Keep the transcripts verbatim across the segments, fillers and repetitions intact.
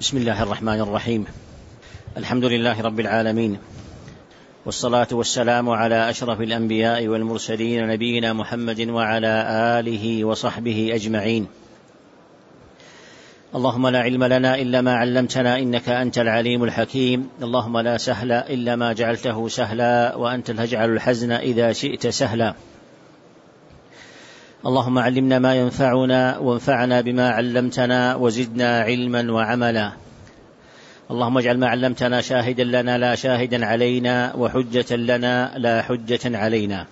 بسم الله الرحمن الرحيم. الحمد لله رب العالمين، والصلاة والسلام على أشرف الأنبياء والمرسلين نبينا محمد وعلى آله وصحبه أجمعين. اللهم لا علم لنا إلا ما علمتنا إنك أنت العليم الحكيم. اللهم لا سهل إلا ما جعلته سهلا، وأنت تجعل الحزن إذا شئت سهلا. اللهم علمنا ما ينفعنا وانفعنا بما علمتنا وزدنا علما وعملا. اللهم اجعل ما علمتنا شاهدا لنا لا شاهدا علينا، وحجة لنا لا حجة علينا.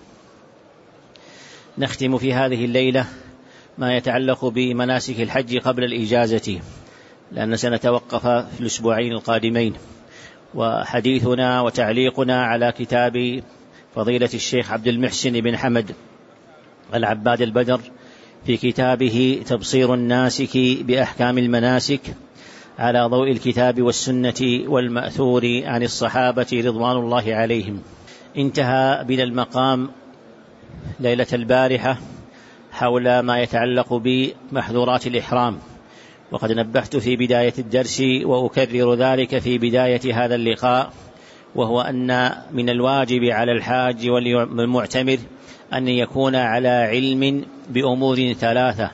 نختم في هذه الليلة ما يتعلق بمناسك الحج قبل الإجازة، لأن سنتوقف في الأسبوعين القادمين، وحديثنا وتعليقنا على كتاب فضيلة الشيخ عبد المحسن بن حمد العباد البدر في كتابه تبصير الناسك بأحكام المناسك على ضوء الكتاب والسنة والمأثور عن الصحابة رضوان الله عليهم. انتهى بنا المقام ليلة البارحة حول ما يتعلق بمحظورات الإحرام، وقد نبهت في بداية الدرس وأكرر ذلك في بداية هذا اللقاء، وهو أن من الواجب على الحاج والمعتمر أن يكون على علم بأمور ثلاثة،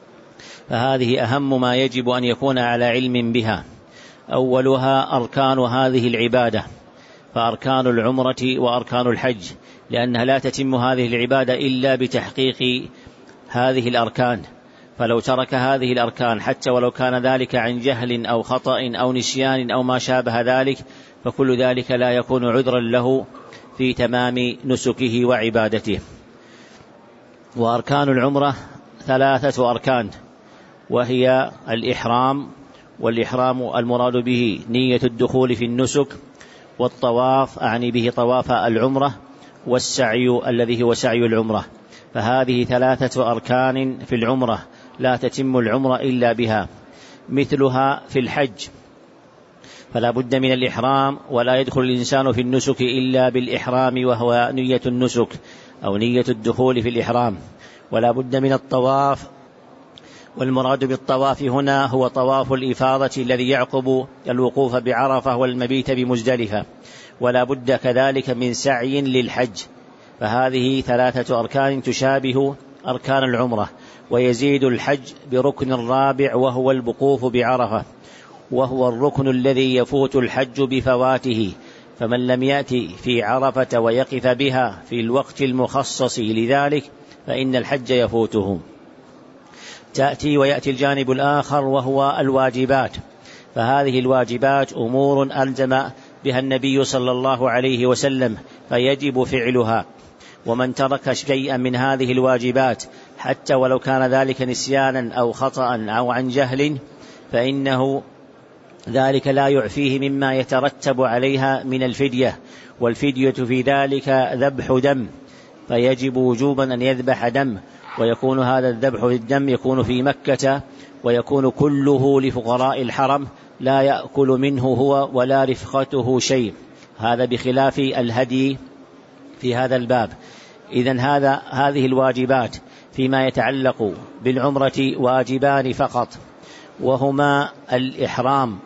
فهذه أهم ما يجب أن يكون على علم بها. أولها أركان هذه العبادة، فأركان العمرة وأركان الحج، لأنها لا تتم هذه العبادة إلا بتحقيق هذه الأركان، فلو ترك هذه الأركان حتى ولو كان ذلك عن جهل أو خطأ أو نسيان أو ما شابه ذلك، فكل ذلك لا يكون عذرا له في تمام نسكه وعبادته. وأركان العمرة ثلاثة أركان، وهي الإحرام، والإحرام المراد به نية الدخول في النسك، والطواف أعني به طواف العمرة، والسعي الذي هو سعي العمرة. فهذه ثلاثة أركان في العمرة لا تتم العمرة إلا بها. مثلها في الحج، فلا بد من الإحرام، ولا يدخل الإنسان في النسك إلا بالإحرام، وهو نية النسك أو نية الدخول في الإحرام. ولا بد من الطواف، والمراد بالطواف هنا هو طواف الإفاضة الذي يعقب الوقوف بعرفة والمبيت بمزدلفة. ولا بد كذلك من سعي للحج. فهذه ثلاثة أركان تشابه أركان العمرة، ويزيد الحج بركن رابع وهو الوقوف بعرفة، وهو الركن الذي يفوت الحج بفواته، فمن لم يأتي في عرفة ويقف بها في الوقت المخصص لذلك فإن الحج يفوته. تأتي ويأتي الجانب الآخر وهو الواجبات، فهذه الواجبات أمور ألزم بها النبي صلى الله عليه وسلم فيجب فعلها، ومن ترك شيئا من هذه الواجبات حتى ولو كان ذلك نسيانا أو خطأ أو عن جهل فإنه ذلك لا يعفيه مما يترتب عليها من الفدية، والفدية في ذلك ذبح دم، فيجب وجوبا أن يذبح دم، ويكون هذا الذبح الدم يكون في مكة، ويكون كله لفقراء الحرم، لا يأكل منه هو ولا رفقته شيء، هذا بخلاف الهدي في هذا الباب. إذن هذا هذه الواجبات فيما يتعلق بالعمرة واجبان فقط، وهما الإحرام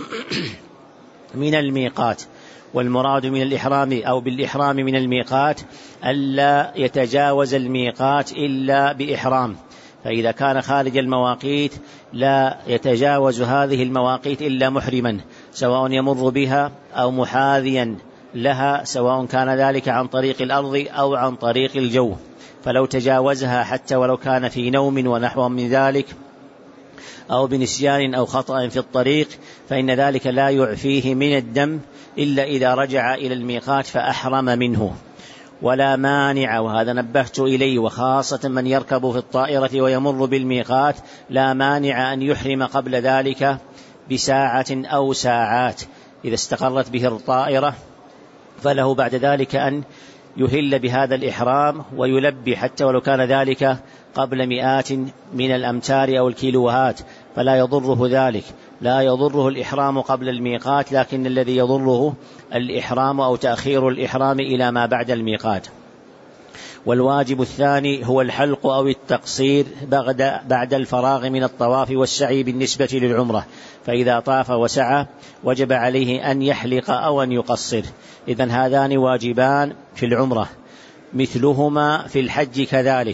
من الميقات، والمراد من الإحرام أو بالإحرام من الميقات ألا يتجاوز الميقات إلا بإحرام، فإذا كان خارج المواقيت لا يتجاوز هذه المواقيت إلا محرما، سواء يمر بها أو محاذيا لها، سواء كان ذلك عن طريق الأرض أو عن طريق الجو. فلو تجاوزها حتى ولو كان في نوم ونحو من ذلك أو بنسيان أو خطأ في الطريق فإن ذلك لا يعفيه من الدم إلا إذا رجع إلى الميقات فأحرم منه. ولا مانع، وهذا نبهت إليه، وخاصة من يركب في الطائرة ويمر بالميقات لا مانع أن يحرم قبل ذلك بساعة أو ساعات، إذا استقرت به الطائرة فله بعد ذلك أن يهل بهذا الإحرام ويلبي، حتى ولو كان ذلك قبل مئات من الأمتار أو الكيلوهات، فلا يضره ذلك، لا يضره الإحرام قبل الميقات، لكن الذي يضره الإحرام أو تأخير الإحرام إلى ما بعد الميقات. والواجب الثاني هو الحلق أو التقصير بعد الفراغ من الطواف والسعي بالنسبة للعمرة، فإذا طاف وسعى وجب عليه أن يحلق أو أن يقصر. إذن هذان واجبان في العمرة، مثلهما في الحج كذلك،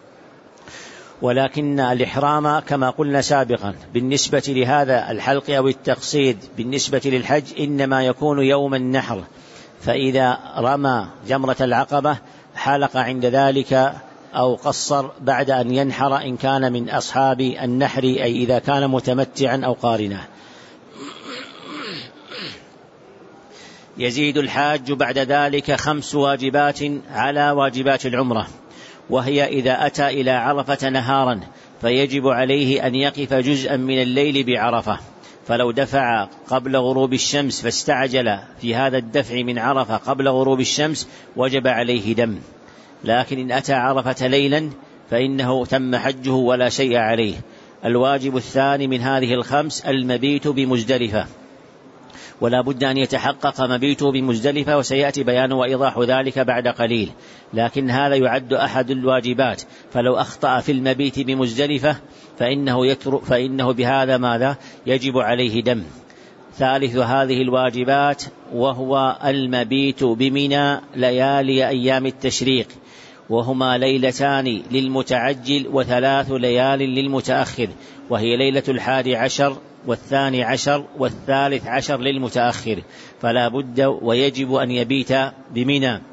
ولكن الإحرام كما قلنا سابقا بالنسبة لهذا الحلق أو التقصير بالنسبة للحج إنما يكون يوم النحر، فإذا رمى جمرة العقبة حلق عند ذلك أو قصر بعد أن ينحر إن كان من أصحاب النحر، أي إذا كان متمتعا أو قارنا. يزيد الحاج بعد ذلك خمس واجبات على واجبات العمرة، وهي إذا أتى إلى عرفة نهارا فيجب عليه أن يقف جزءا من الليل بعرفة، فلو دفع قبل غروب الشمس فاستعجل في هذا الدفع من عرفة قبل غروب الشمس وجب عليه دم، لكن إن أتى عرفة ليلا فإنه تم حجه ولا شيء عليه. الواجب الثاني من هذه الخمس المبيت بمزدلفة، ولا بد أن يتحقق مبيته بمزدلفة، وسيأتي بيان وإيضاح ذلك بعد قليل، لكن هذا يعد أحد الواجبات، فلو أخطأ في المبيت بمزدلفة فإنه, يترك فإنه بهذا ماذا يجب عليه دم. ثالث هذه الواجبات وهو المبيت بمنى ليالي أيام التشريق، وهما ليلتان للمتعجل وثلاث ليال للمتأخر، وهي ليلة الحادي عشر والثاني عشر والثالث عشر للمتأخر، فلا بد ويجب أن يبيت بمنى.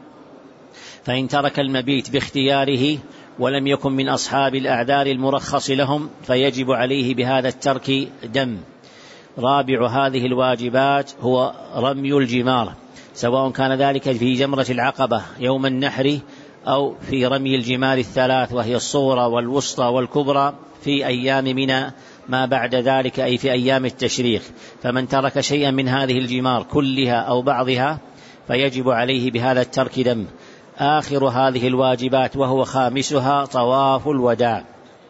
فإن ترك المبيت باختياره ولم يكن من أصحاب الأعذار المرخص لهم فيجب عليه بهذا الترك دم. رابع هذه الواجبات هو رمي الجمار، سواء كان ذلك في جمرة العقبة يوم النحر أو في رمي الجمار الثلاث، وهي الصغرى والوسطى والكبرى، في أيام منى ما بعد ذلك، أي في أيام التشريق. فمن ترك شيئا من هذه الجمار كلها أو بعضها فيجب عليه بهذا الترك دم. آخر هذه الواجبات وهو خامسها طواف الوداع،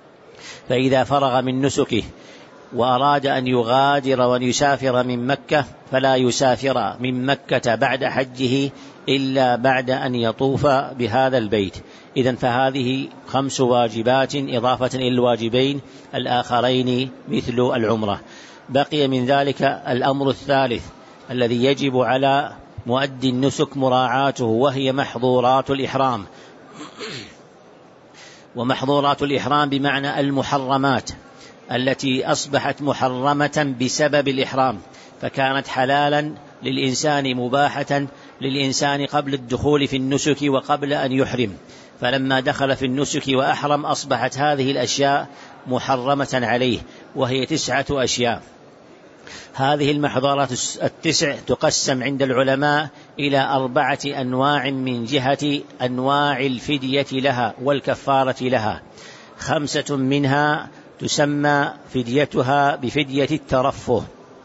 فإذا فرغ من نسكه وأراد أن يغادر وأن يسافر من مكة فلا يسافر من مكة بعد حجه إلا بعد أن يطوف بهذا البيت. إذن فهذه خمس واجبات إضافة إلى الواجبين الآخرين مثل العمرة. بقي من ذلك الأمر الثالث الذي يجب على مؤدي النسك مراعاته، وهي محظورات الإحرام. ومحظورات الإحرام بمعنى المحرمات التي أصبحت محرمة بسبب الإحرام، فكانت حلالا للإنسان مباحة للإنسان قبل الدخول في النسك وقبل أن يحرم، فلما دخل في النسك وأحرم أصبحت هذه الأشياء محرمة عليه، وهي تسعة أشياء. هذه المحظورات التسع تقسم عند العلماء إلى أربعة أنواع من جهة أنواع الفدية لها والكفارة لها. خمسة منها تسمى فديتها بفدية الترفه،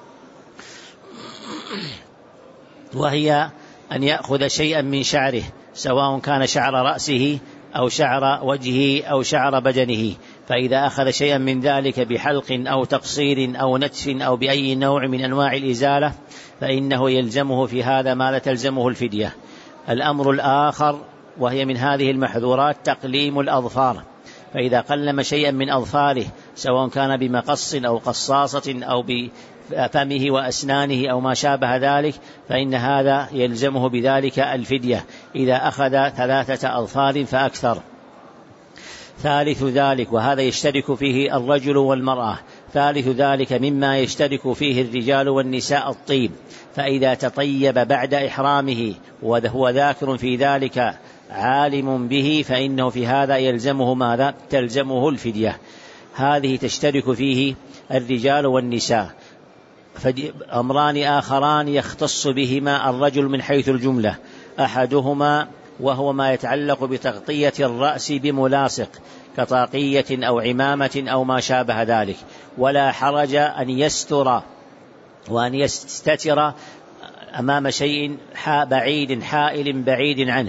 وهي أن يأخذ شيئا من شعره، سواء كان شعر رأسه أو شعر وجهه أو شعر بدنه، فإذا أخذ شيئا من ذلك بحلق أو تقصير أو نتف أو بأي نوع من أنواع الإزالة فإنه يلزمه في هذا ما لا تلزمه الفدية. الأمر الآخر وهي من هذه المحظورات تقليم الأظفار، فإذا قلم شيئا من أظفاره سواء كان بمقص أو قصاصة أو بفمه وأسنانه أو ما شابه ذلك فإن هذا يلزمه بذلك الفدية إذا أخذ ثلاثة أظفار فأكثر. ثالث ذلك، وهذا يشترك فيه الرجل والمرأة، ثالث ذلك مما يشترك فيه الرجال والنساء الطيب، فإذا تطيب بعد إحرامه وهو ذاكر في ذلك عالم به فإنه في هذا يلزمه ماذا؟ تلزمه الفدية. هذه تشترك فيه الرجال والنساء. أمران آخران يختص بهما الرجل من حيث الجملة، أحدهما وهو ما يتعلق بتغطية الرأس بملاصق كطاقية أو عمامة أو ما شابه ذلك، ولا حرج أن يستر وأن يستتر أمام شيء بعيد حائل بعيد عنه،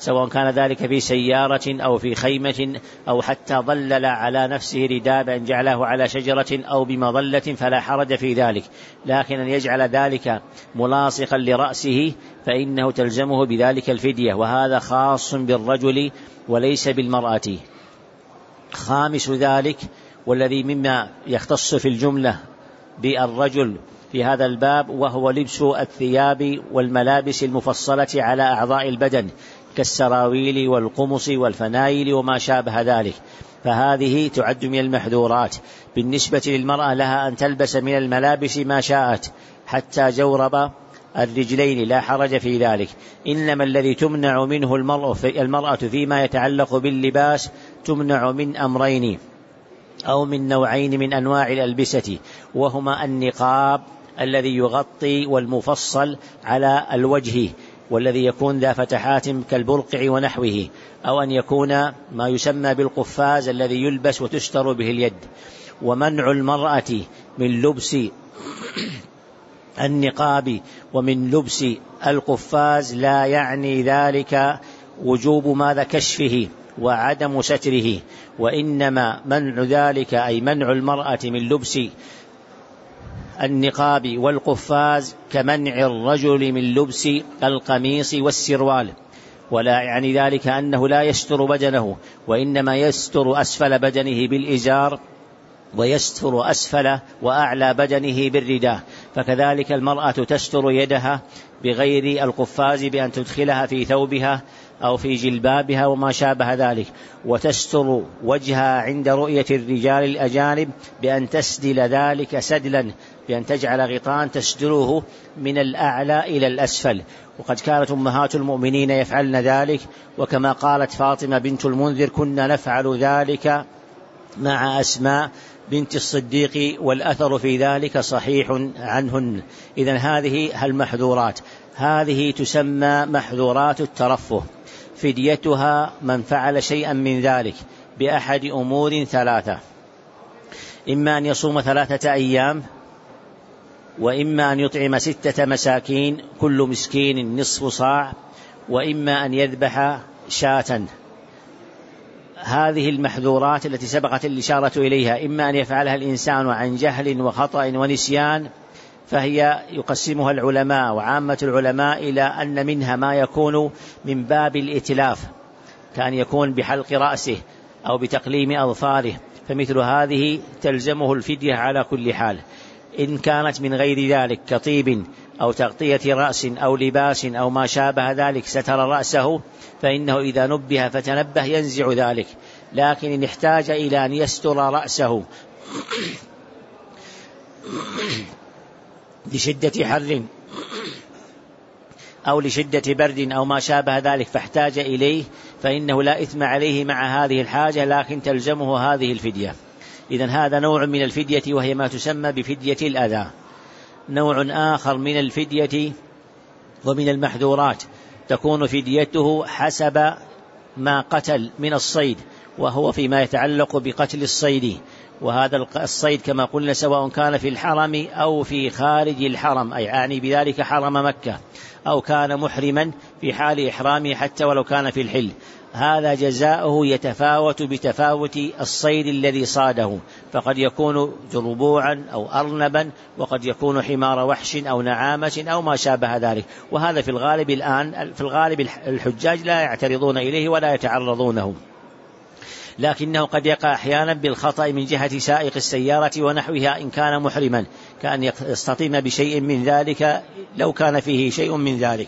سواء كان ذلك في سيارة أو في خيمة أو حتى ظلل على نفسه ردابا جعله على شجرة أو بمظلة فلا حرج في ذلك، لكن أن يجعل ذلك ملاصقا لرأسه فإنه تلزمه بذلك الفدية، وهذا خاص بالرجل وليس بالمرأة. خامس ذلك والذي مما يختص في الجملة بالرجل في هذا الباب وهو لبس الثياب والملابس المفصلة على أعضاء البدن كالسراويل والقمص والفنايل وما شابه ذلك، فهذه تعد من المحذورات. بالنسبة للمرأة لها أن تلبس من الملابس ما شاءت حتى جورب الرجلين لا حرج في ذلك، إنما الذي تمنع منه المرأة فيما يتعلق باللباس تمنع من أمرين أو من نوعين من أنواع الألبسة، وهما النقاب الذي يغطي والمفصل على الوجه والذي يكون ذا فتحات كالبرقع ونحوه، أو أن يكون ما يسمى بالقفاز الذي يلبس وتستر به اليد. ومنع المرأة من لبس النقاب ومن لبس القفاز لا يعني ذلك وجوب ماذا كشفه وعدم ستره، وإنما منع ذلك أي منع المرأة من لبس النقاب والقفاز كمنع الرجل من لبس القميص والسروال، ولا يعني ذلك أنه لا يستر بدنه، وإنما يستر أسفل بدنه بالإزار ويستر أسفل وأعلى بدنه بالرداء. فكذلك المرأة تستر يدها بغير القفاز بأن تدخلها في ثوبها أو في جلبابها وما شابه ذلك، وتستر وجهها عند رؤية الرجال الأجانب بأن تسدل ذلك سدلا، بأن تجعل غطاء تستره من الأعلى إلى الأسفل. وقد كانت أمهات المؤمنين يفعلن ذلك، وكما قالت فاطمة بنت المنذر كنا نفعل ذلك مع أسماء بنت الصديق والأثر في ذلك صحيح عنهن. إذن هذه المحذورات، هذه تسمى محذورات الترفه، فديتها من فعل شيئا من ذلك بأحد أمور ثلاثة: إما أن يصوم ثلاثة أيام، وإما أن يطعم ستة مساكين كل مسكين نصف صاع، وإما أن يذبح شاة. هذه المحذورات التي سبقت الإشارة إليها إما أن يفعلها الإنسان عن جهل وخطأ ونسيان، فهي يقسمها العلماء وعامة العلماء إلى أن منها ما يكون من باب الإتلاف كان يكون بحلق رأسه أو بتقليم أظفاره، فمثل هذه تلزمه الفدية على كل حال. إن كانت من غير ذلك كطيب أو تغطية رأس أو لباس أو ما شابه ذلك ستر رأسه، فإنه إذا نبه فتنبه ينزع ذلك. لكن إن احتاج إلى أن يستر رأسه لشدة حر أو لشدة برد أو ما شابه ذلك فاحتاج إليه، فإنه لا إثم عليه مع هذه الحاجة، لكن تلزمه هذه الفدية. إذن هذا نوع من الفدية وهي ما تسمى بفدية الأذى. نوع آخر من الفدية ومن المحذورات تكون فديته حسب ما قتل من الصيد، وهو فيما يتعلق بقتل الصيد. وهذا الصيد كما قلنا سواء كان في الحرم أو في خارج الحرم، أي أعني بذلك حرم مكة، أو كان محرما في حال إحرامه حتى ولو كان في الحل، هذا جزاؤه يتفاوت بتفاوت الصيد الذي صاده، فقد يكون جربوعا أو أرنبا، وقد يكون حمار وحش أو نعامة أو ما شابه ذلك. وهذا في الغالب الآن في الغالب الحجاج لا يعترضون إليه ولا يتعرضونه، لكنه قد يقع أحيانا بالخطأ من جهة سائق السيارة ونحوها إن كان محرما، كأن يستطيم بشيء من ذلك لو كان فيه شيء من ذلك.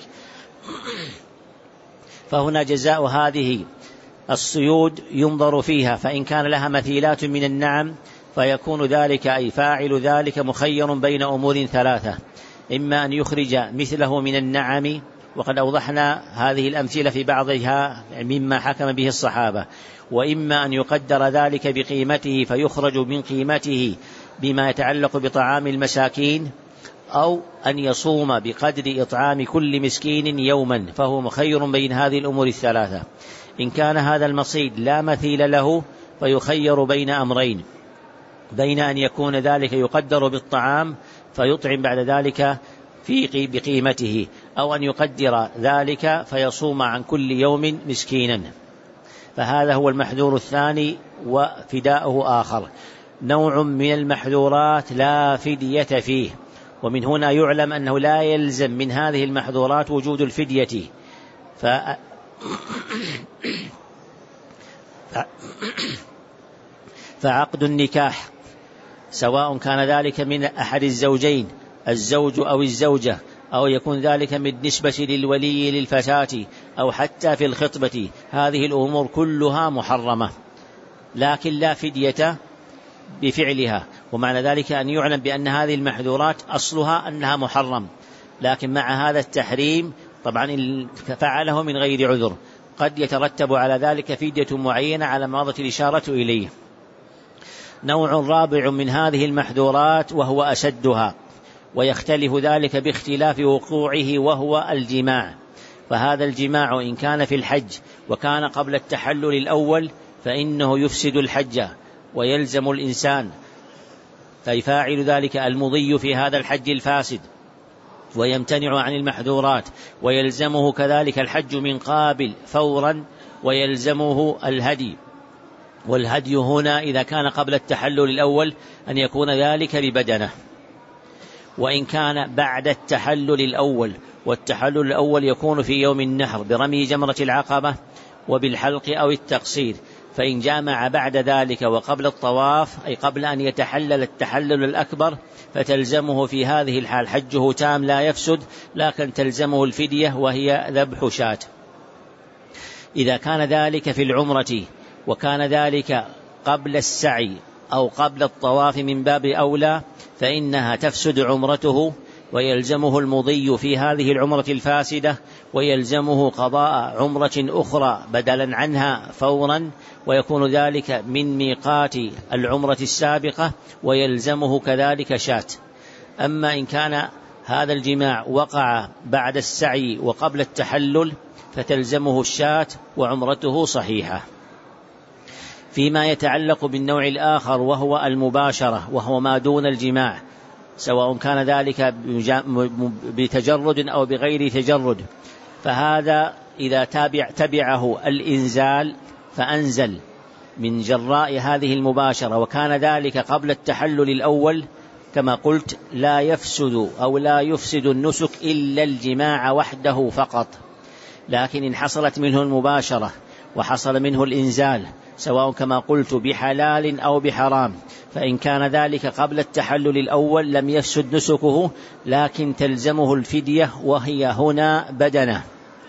فهنا جزاء هذه الصيود ينظر فيها، فإن كان لها مثيلات من النعم فيكون ذلك أي فاعل ذلك مخير بين أمور ثلاثة: إما أن يخرج مثله من النعم، وقد أوضحنا هذه الأمثلة في بعضها مما حكم به الصحابة، وإما أن يقدر ذلك بقيمته فيخرج من قيمته بما يتعلق بطعام المساكين، أو أن يصوم بقدر إطعام كل مسكين يوما، فهو مخير بين هذه الأمور الثلاثة. إن كان هذا المصيد لا مثيل له فيخير بين أمرين: بين أن يكون ذلك يقدر بالطعام فيطعم بعد ذلك في بقيمته، أو أن يقدر ذلك فيصوم عن كل يوم مسكينا. فهذا هو المحذور الثاني، وفداؤه آخر. نوع من المحذورات لا فدية فيه، ومن هنا يعلم أنه لا يلزم من هذه المحذورات وجود الفدية. ف... فعقد النكاح سواء كان ذلك من أحد الزوجين، الزوج أو الزوجة، أو يكون ذلك بالنسبة للولي للفتاة، أو حتى في الخطبة، هذه الأمور كلها محرمة، لكن لا فدية بفعلها. ومعنى ذلك أن يعلم بأن هذه المحذورات أصلها أنها محرم، لكن مع هذا التحريم طبعا فعله من غير عذر قد يترتب على ذلك فدية معينة على ما مضت الإشارة إليه. نوع رابع من هذه المحذورات وهو أشدها، ويختلف ذلك باختلاف وقوعه، وهو الجماع. فهذا الجماع إن كان في الحج وكان قبل التحلل الأول فإنه يفسد الحج ويلزم الإنسان، فيفاعل ذلك المضي في هذا الحج الفاسد ويمتنع عن المحذورات، ويلزمه كذلك الحج من قابل فورا، ويلزمه الهدي. والهدي هنا إذا كان قبل التحلل الأول أن يكون ذلك ببدنه. وإن كان بعد التحلل الأول، والتحلل الأول يكون في يوم النحر برمي جمرة العقبة وبالحلق أو التقصير، فإن جامع بعد ذلك وقبل الطواف، أي قبل أن يتحلل التحلل الأكبر، فتلزمه في هذه الحال حجه تام لا يفسد، لكن تلزمه الفدية وهي ذبح شاة. إذا كان ذلك في العمرة وكان ذلك قبل السعي أو قبل الطواف من باب أولى، فإنها تفسد عمرته ويلزمه المضي في هذه العمرة الفاسدة، ويلزمه قضاء عمرة أخرى بدلا عنها فورا، ويكون ذلك من ميقات العمرة السابقة، ويلزمه كذلك شاة. أما إن كان هذا الجماع وقع بعد السعي وقبل التحلل فتلزمه الشاة وعمرته صحيحة. فيما يتعلق بالنوع الآخر وهو المباشرة، وهو ما دون الجماع، سواء كان ذلك بتجرد أو بغير تجرد، فهذا إذا تابع تبعه الإنزال فأنزل من جراء هذه المباشرة، وكان ذلك قبل التحلل الأول، كما قلت لا يفسد أو لا يفسد النسك إلا الجماع وحده فقط. لكن إن حصلت منه المباشرة وحصل منه الإنزال، سواء كما قلت بحلال أو بحرام، فإن كان ذلك قبل التحلل الأول لم يفسد نسكه، لكن تلزمه الفدية وهي هنا بدنه،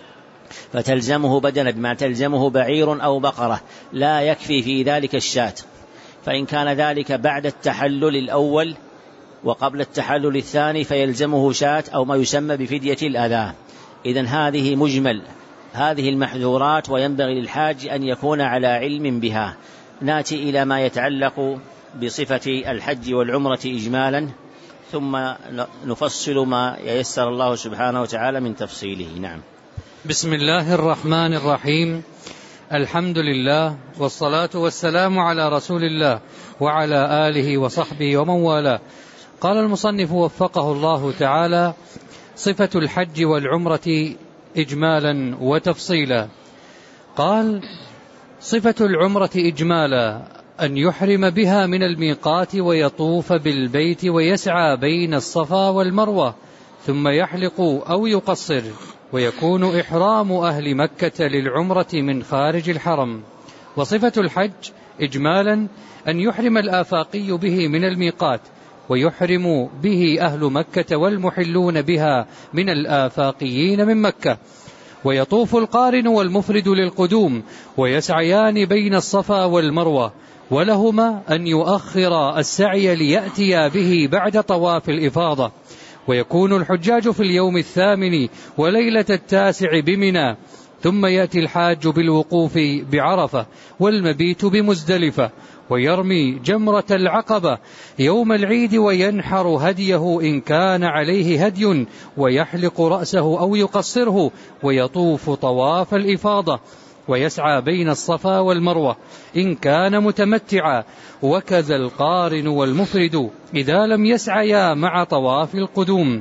فتلزمه بدنه بما تلزمه بعير أو بقرة، لا يكفي في ذلك الشاة. فإن كان ذلك بعد التحلل الأول وقبل التحلل الثاني فيلزمه شاة أو ما يسمى بفدية الأذى. إذن هذه مجمل هذه المحذورات، وينبغي للحاج أن يكون على علم بها. نأتي إلى ما يتعلق بصفة الحج والعمرة إجمالا، ثم نفصل ما ييسر الله سبحانه وتعالى من تفصيله. نعم. بسم الله الرحمن الرحيم. الحمد لله، والصلاة والسلام على رسول الله وعلى آله وصحبه ومن والاه. قال المصنف وفقه الله تعالى: صفة الحج والعمرة إجمالا وتفصيلا. قال: صفة العمرة إجمالا أن يحرم بها من الميقات ويطوف بالبيت ويسعى بين الصفا والمروة، ثم يحلق أو يقصر، ويكون إحرام أهل مكة للعمرة من خارج الحرم. وصفة الحج إجمالا أن يحرم الآفاقي به من الميقات، ويحرم به أهل مكة والمحلون بها من الآفاقيين من مكة، ويطوف القارن والمفرد للقدوم، ويسعيان بين الصفا والمروة، ولهما أن يؤخر السعي ليأتي به بعد طواف الإفاضة. ويكون الحجاج في اليوم الثامن وليلة التاسع بمنى، ثم يأتي الحاج بالوقوف بعرفة والمبيت بمزدلفة، ويرمي جمرة العقبة يوم العيد، وينحر هديه إن كان عليه هدي، ويحلق رأسه أو يقصره، ويطوف طواف الإفاضة، ويسعى بين الصفا والمروة إن كان متمتعا، وكذا القارن والمفرد إذا لم يسعيا مع طواف القدوم.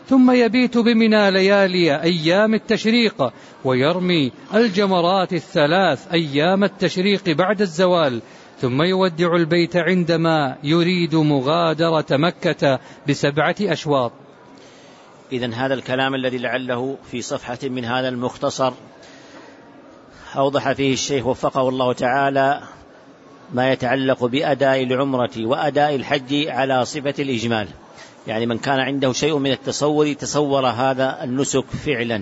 ثم يبيت بمنى ليالي أيام التشريق ويرمي الجمرات الثلاث أيام التشريق بعد الزوال، ثم يودع البيت عندما يريد مغادرة مكة بسبعة أشواط. إذن هذا الكلام الذي لعله في صفحة من هذا المختصر أوضح فيه الشيخ وفقه الله تعالى ما يتعلق بأداء العمرة وأداء الحج على صفة الإجمال، يعني من كان عنده شيء من التصور تصور هذا النسك فعلا.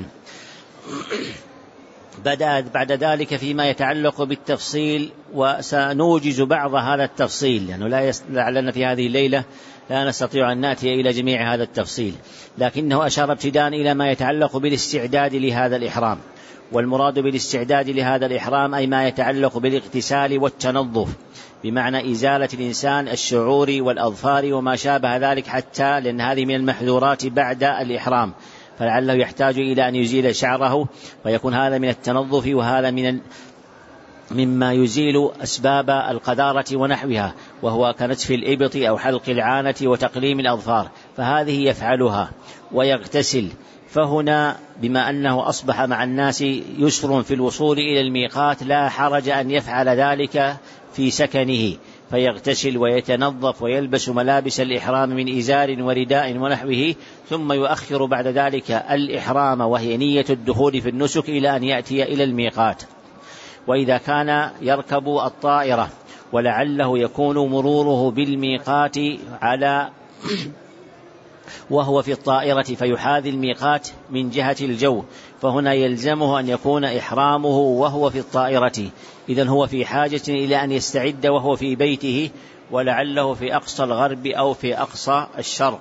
بدأ بعد ذلك فيما يتعلق بالتفصيل، وسنوجز بعض هذا التفصيل لأنه لا لعلنا في هذه الليلة لا نستطيع أن نأتي إلى جميع هذا التفصيل، لكنه أشار ابتداء إلى ما يتعلق بالاستعداد لهذا الإحرام. والمراد بالاستعداد لهذا الإحرام أي ما يتعلق بالاغتسال والتنظف، بمعنى إزالة الإنسان الشعور والأظفار وما شابه ذلك، حتى لأن هذه من المحذورات بعد الإحرام، فلعله يحتاج إلى أن يزيل شعره، ويكون هذا من التنظف، وهذا من مما يزيل أسباب القذارة ونحوها، وهو كنتف الإبط أو حلق العانة وتقليم الأظفار، فهذه يفعلها ويغتسل. فهنا بما أنه أصبح مع الناس يسر في الوصول إلى الميقات لا حرج أن يفعل ذلك في سكنه، فيغتسل ويتنظف ويلبس ملابس الإحرام من إزار ورداء ونحوه، ثم يؤخر بعد ذلك الإحرام وهي نية الدخول في النسك إلى أن يأتي إلى الميقات. وإذا كان يركب الطائرة ولعله يكون مروره بالميقات على وهو في الطائرة فيحاذي الميقات من جهة الجو، فهنا يلزمه أن يكون إحرامه وهو في الطائرة، إذن هو في حاجة إلى أن يستعد وهو في بيته، ولعله في أقصى الغرب أو في أقصى الشرق،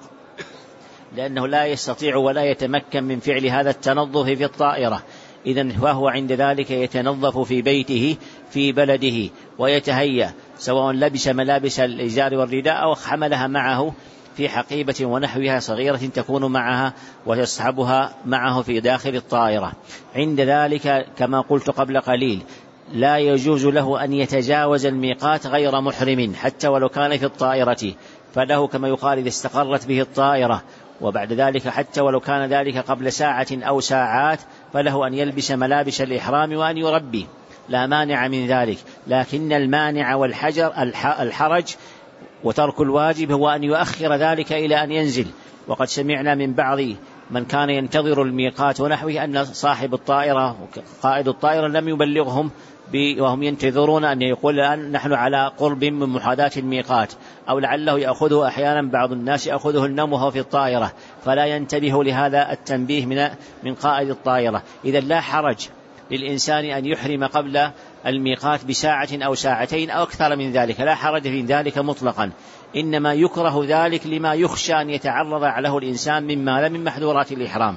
لأنه لا يستطيع ولا يتمكن من فعل هذا التنظف في الطائرة. إذن فهو عند ذلك يتنظف في بيته في بلده ويتهيأ، سواء لبس ملابس الإزار والرداء أو حملها معه في حقيبة ونحوها صغيرة تكون معها ويصحبها معه في داخل الطائرة. عند ذلك كما قلت قبل قليل لا يجوز له أن يتجاوز الميقات غير محرم حتى ولو كان في الطائرة، فله كما يقال إذا استقرت به الطائرة، وبعد ذلك حتى ولو كان ذلك قبل ساعة أو ساعات فله أن يلبس ملابس الإحرام وأن يربي، لا مانع من ذلك. لكن المانع والحجر الحرج وترك الواجب هو أن يؤخر ذلك إلى أن ينزل. وقد سمعنا من بعض من كان ينتظر الميقات ونحوه أن صاحب الطائرة قائد الطائرة لم يبلغهم وهم ينتظرون أن يقول الآن نحن على قرب من محاذاة الميقات، أو لعله يأخذه أحيانا بعض الناس يأخذه النوم وهو في الطائرة فلا ينتبه لهذا التنبيه من من قائد الطائرة. إذا لا حرج للإنسان أن يحرم قبل الميقات بساعة أو ساعتين أو أكثر من ذلك، لا حرج في ذلك مطلقا، إنما يكره ذلك لما يخشى أن يتعرض له الإنسان مما من محذورات الإحرام.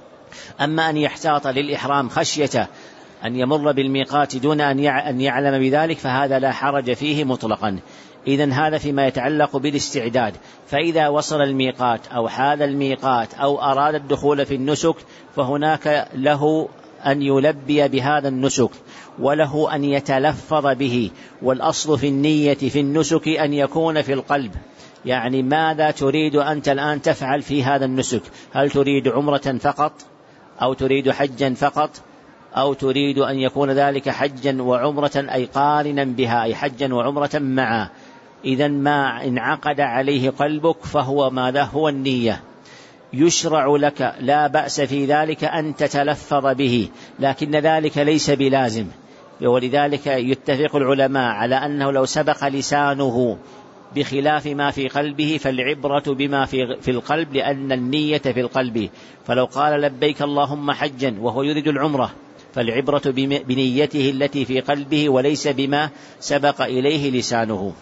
أما أن يحتاط للإحرام خشية أن يمر بالميقات دون أن يعلم بذلك فهذا لا حرج فيه مطلقا. إذن هذا فيما يتعلق بالاستعداد. فإذا وصل الميقات أو حال الميقات أو أراد الدخول في النسك فهناك له أن يلبي بهذا النسك وله أن يتلفظ به، والأصل في النية في النسك أن يكون في القلب، يعني ماذا تريد أنت الآن تفعل في هذا النسك؟ هل تريد عمرة فقط أو تريد حجا فقط أو تريد أن يكون ذلك حجا وعمرة أي قارنا بها أي حجا وعمرة معا؟ إذن ما انعقد عليه قلبك فهو ماذا هو النية. يشرع لك لا بأس في ذلك أن تتلفظ به، لكن ذلك ليس بلازم، ولذلك يتفق العلماء على أنه لو سبق لسانه بخلاف ما في قلبه فالعبرة بما في, في القلب، لأن النية في القلب. فلو قال لبيك اللهم حجا وهو يريد العمرة فالعبرة بنيته التي في قلبه وليس بما سبق إليه لسانه.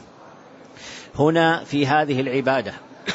هنا في هذه العبادة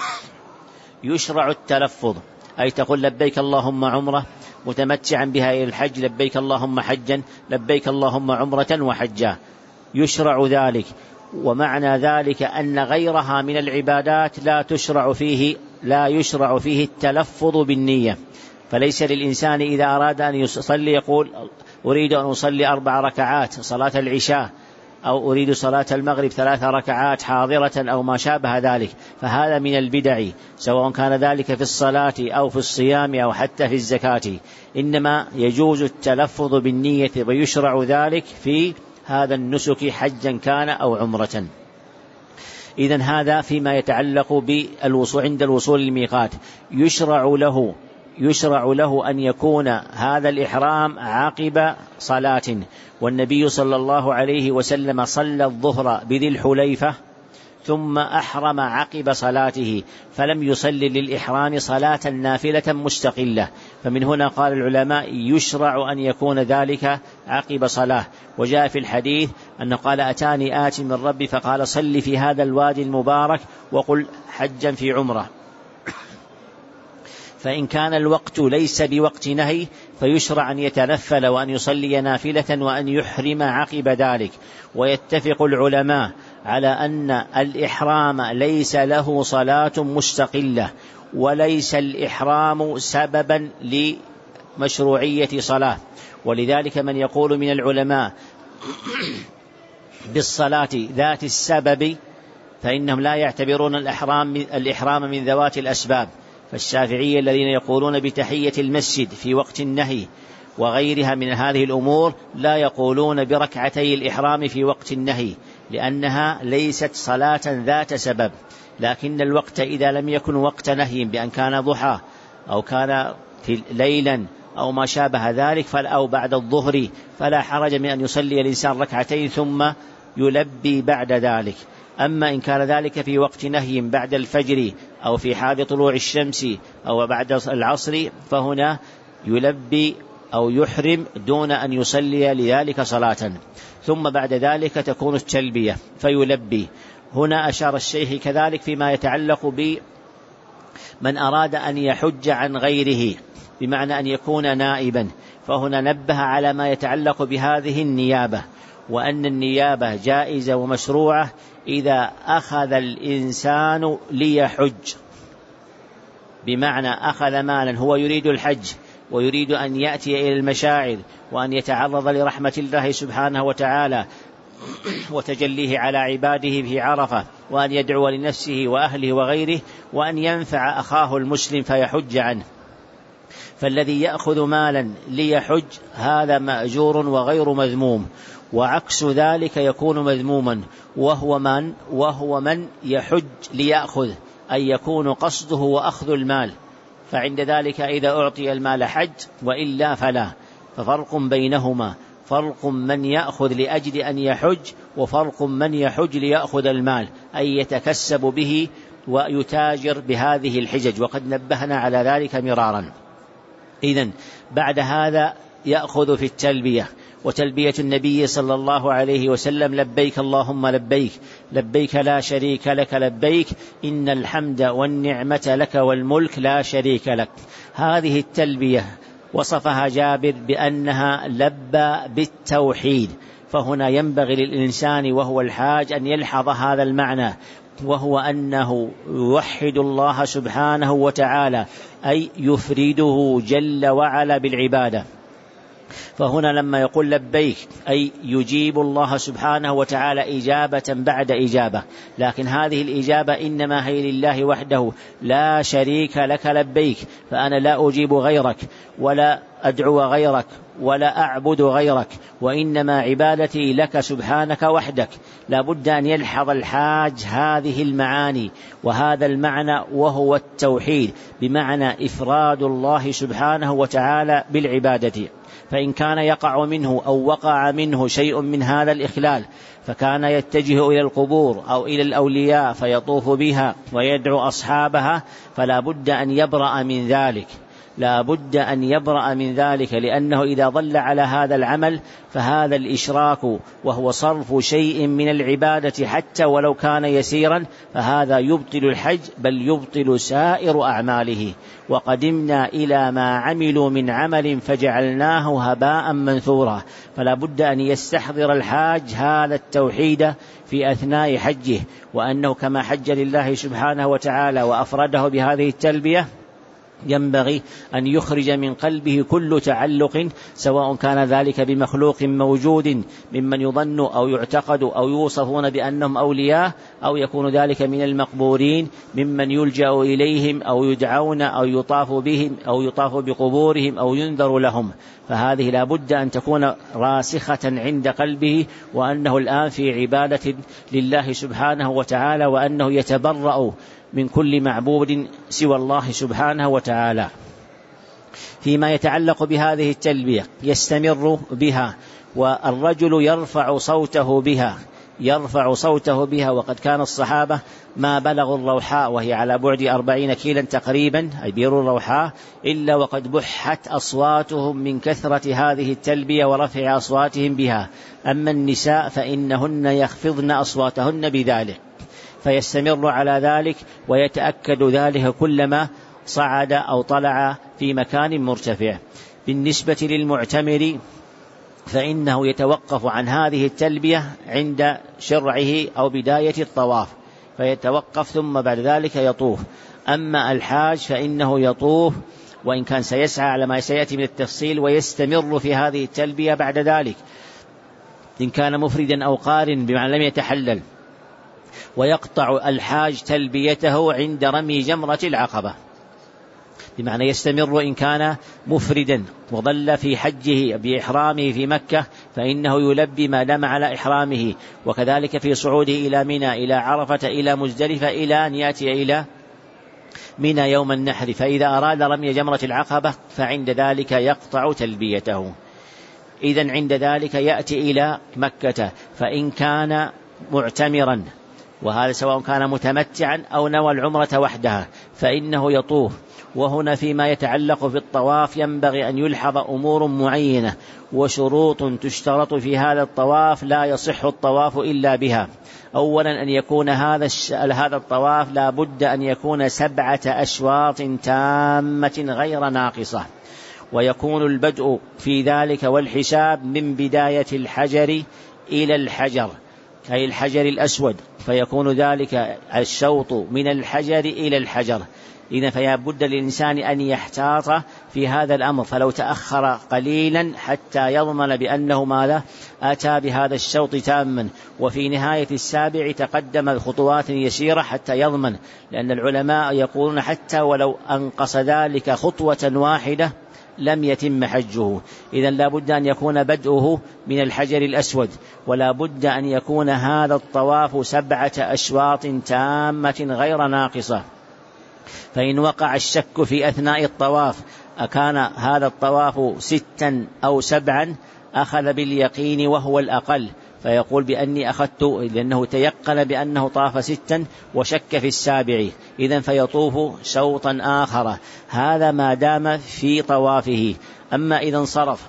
يشرع التلفظ، أي تقول لبيك اللهم عمرة متمتعا بها إلى الحج، لبيك اللهم حجا، لبيك اللهم عمرة وحجا، يشرع ذلك. ومعنى ذلك أن غيرها من العبادات لا تشرع فيه لا يشرع فيه التلفظ بالنية. فليس للإنسان إذا أراد أن يصلي يقول أريد أن أصلي أربع ركعات صلاة العشاء أو أريد صلاة المغرب ثلاث ركعات حاضرة أو ما شابه ذلك، فهذا من البدع، سواء كان ذلك في الصلاة أو في الصيام أو حتى في الزكاة. إنما يجوز التلفظ بالنية ويشرع ذلك في هذا النسك حجا كان أو عمرة. إذن هذا فيما يتعلق بالوصول عند الوصول للميقات. يشرع له يشرع له أن يكون هذا الإحرام عقب صلاة، والنبي صلى الله عليه وسلم صلى الظهر بذي الحليفة ثم أحرم عقب صلاته، فلم يصلي للإحرام صلاة نافلة مستقلة، فمن هنا قال العلماء يشرع أن يكون ذلك عقب صلاة. وجاء في الحديث أنه قال أتاني آت من ربي فقال صل في هذا الوادي المبارك وقل حجا في عمره. فإن كان الوقت ليس بوقت نهي فيشرع أن يتنفل وأن يصلي نافلة وأن يحرم عقب ذلك. ويتفق العلماء على أن الإحرام ليس له صلاة مستقلة، وليس الإحرام سببا لمشروعية صلاة، ولذلك من يقول من العلماء بالصلاة ذات السبب فإنهم لا يعتبرون الإحرام, الإحرام من ذوات الأسباب. فالشافعية الذين يقولون بتحية المسجد في وقت النهي وغيرها من هذه الأمور لا يقولون بركعتي الإحرام في وقت النهي، لأنها ليست صلاة ذات سبب. لكن الوقت إذا لم يكن وقت نهي بأن كان ضحى أو كان في ليلا أو ما شابه ذلك أو بعد الظهر فلا حرج من أن يصلي الإنسان ركعتين ثم يلبي بعد ذلك. أما إن كان ذلك في وقت نهي بعد الفجر أو في حال طلوع الشمس أو بعد العصر فهنا يلبي أو يحرم دون أن يصلي لذلك صلاة، ثم بعد ذلك تكون التلبية فيلبي. هنا أشار الشيخ كذلك فيما يتعلق بمن أراد أن يحج عن غيره بمعنى أن يكون نائبا، فهنا نبه على ما يتعلق بهذه النيابة، وأن النيابة جائزة ومشروعة إذا أخذ الإنسان ليحج، بمعنى أخذ مالا هو يريد الحج ويريد أن يأتي إلى المشاعر وأن يتعرض لرحمة الله سبحانه وتعالى وتجليه على عباده في عرفة، وأن يدعو لنفسه وأهله وغيره، وأن ينفع أخاه المسلم فيحج عنه. فالذي يأخذ مالا ليحج هذا مأجور وغير مذموم، وعكس ذلك يكون مذموما، وهو من وهو من يحج ليأخذ، أي يكون قصده وأخذ المال، فعند ذلك إذا أعطي المال حج وإلا فلا. ففرق بينهما، فرق من يأخذ لأجل أن يحج، وفرق من يحج ليأخذ المال أي يتكسب به ويتاجر بهذه الحجج، وقد نبهنا على ذلك مرارا. إذن بعد هذا يأخذ في التلبية، وتلبية النبي صلى الله عليه وسلم لبيك اللهم لبيك لبيك لا شريك لك لبيك إن الحمد والنعمة لك والملك لا شريك لك. هذه التلبية وصفها جابر بأنها لبى بالتوحيد، فهنا ينبغي للإنسان وهو الحاج أن يلحظ هذا المعنى، وهو أنه يوحد الله سبحانه وتعالى أي يفرده جل وعلا بالعبادة. فهنا لما يقول لبيك أي يجيب الله سبحانه وتعالى إجابة بعد إجابة، لكن هذه الإجابة إنما هي لله وحده لا شريك لك لبيك، فأنا لا أجيب غيرك ولا أدعو غيرك ولا أعبد غيرك، وإنما عبادتي لك سبحانك وحدك. لا بد أن يلحظ الحاج هذه المعاني وهذا المعنى، وهو التوحيد بمعنى إفراد الله سبحانه وتعالى بالعبادة. فإن كان يقع منه أو وقع منه شيء من هذا الإخلال فكان يتجه إلى القبور أو إلى الأولياء فيطوف بها ويدعو أصحابها، فلا بد أن يبرأ من ذلك، لا بد أن يبرأ من ذلك، لأنه إذا ضل على هذا العمل فهذا الإشراك وهو صرف شيء من العبادة حتى ولو كان يسيرا، فهذا يبطل الحج بل يبطل سائر أعماله. وقدمنا إلى ما عملوا من عمل فجعلناه هباء منثورا. فلا بد أن يستحضر الحاج هذا التوحيد في أثناء حجه، وأنه كما حج لله سبحانه وتعالى وأفرده بهذه التلبية ينبغي أن يخرج من قلبه كل تعلق، سواء كان ذلك بمخلوق موجود ممن يظن أو يعتقد أو يوصفون بأنهم أولياء، أو يكون ذلك من المقبورين ممن يلجأ إليهم أو يدعون أو يطاف بهم أو يطاف بقبورهم أو ينذر لهم. فهذه لا بد أن تكون راسخة عند قلبه، وأنه الآن في عبادة لله سبحانه وتعالى، وأنه يتبرأ من كل معبود سوى الله سبحانه وتعالى. فيما يتعلق بهذه التلبية يستمر بها، والرجل يرفع صوته بها يرفع صوته بها وقد كان الصحابة ما بلغوا الروحاء، وهي على بعد أربعين كيلا تقريبا، أي بير الروحاء، إلا وقد بحت أصواتهم من كثرة هذه التلبية ورفع أصواتهم بها. أما النساء فإنهن يخفضن أصواتهن بذلك، فيستمر على ذلك ويتأكد ذلك كلما صعد أو طلع في مكان مرتفع. بالنسبة للمعتمر فإنه يتوقف عن هذه التلبية عند شرعه أو بداية الطواف، فيتوقف ثم بعد ذلك يطوف. أما الحاج فإنه يطوف، وإن كان سيسعى على ما سيأتي من التفصيل، ويستمر في هذه التلبية بعد ذلك إن كان مفردا أو قارن بمعنى لم يتحلل. ويقطع الحاج تلبيته عند رمي جمرة العقبة، بمعنى يستمر إن كان مفردا وظل في حجه بإحرامه في مكة فإنه يلبي ما دام على إحرامه، وكذلك في صعوده إلى منى إلى عرفة إلى مزدلفة إلى أن يأتي إلى منى يوم النحر. فإذا أراد رمي جمرة العقبة فعند ذلك يقطع تلبيته. إذن عند ذلك يأتي إلى مكة، فإن كان معتمرا، وهذا سواء كان متمتعا أو نوى العمرة وحدها، فإنه يطوف. وهنا فيما يتعلق بالطواف ينبغي أن يلحظ أمور معينة وشروط تشترط في هذا الطواف لا يصح الطواف إلا بها. أولا أن يكون هذا هذا الطواف لا بد أن يكون سبعة أشواط تامة غير ناقصة، ويكون البدء في ذلك والحساب من بداية الحجر إلى الحجر، أي الحجر الأسود، فيكون ذلك الشوط من الحجر إلى الحجر. إذن فيا بد للإنسان أن يحتاط في هذا الأمر، فلو تأخر قليلا حتى يضمن بأنه ماذا أتى بهذا الشوط تاما، وفي نهاية السابع تقدم خطوات يسيرة حتى يضمن، لأن العلماء يقولون حتى ولو أنقص ذلك خطوة واحدة لم يتم حجه. إذن لا بد أن يكون بدءه من الحجر الأسود، ولا بد أن يكون هذا الطواف سبعة أشواط تامة غير ناقصة. فإن وقع الشك في أثناء الطواف أكان هذا الطواف ستا أو سبعا أخذ باليقين وهو الأقل، فيقول بأني أخذت، لأنه تيقن بأنه طاف ستا وشك في السابع، إذن فيطوف شوطا آخر. هذا ما دام في طوافه. أما إذا انصرف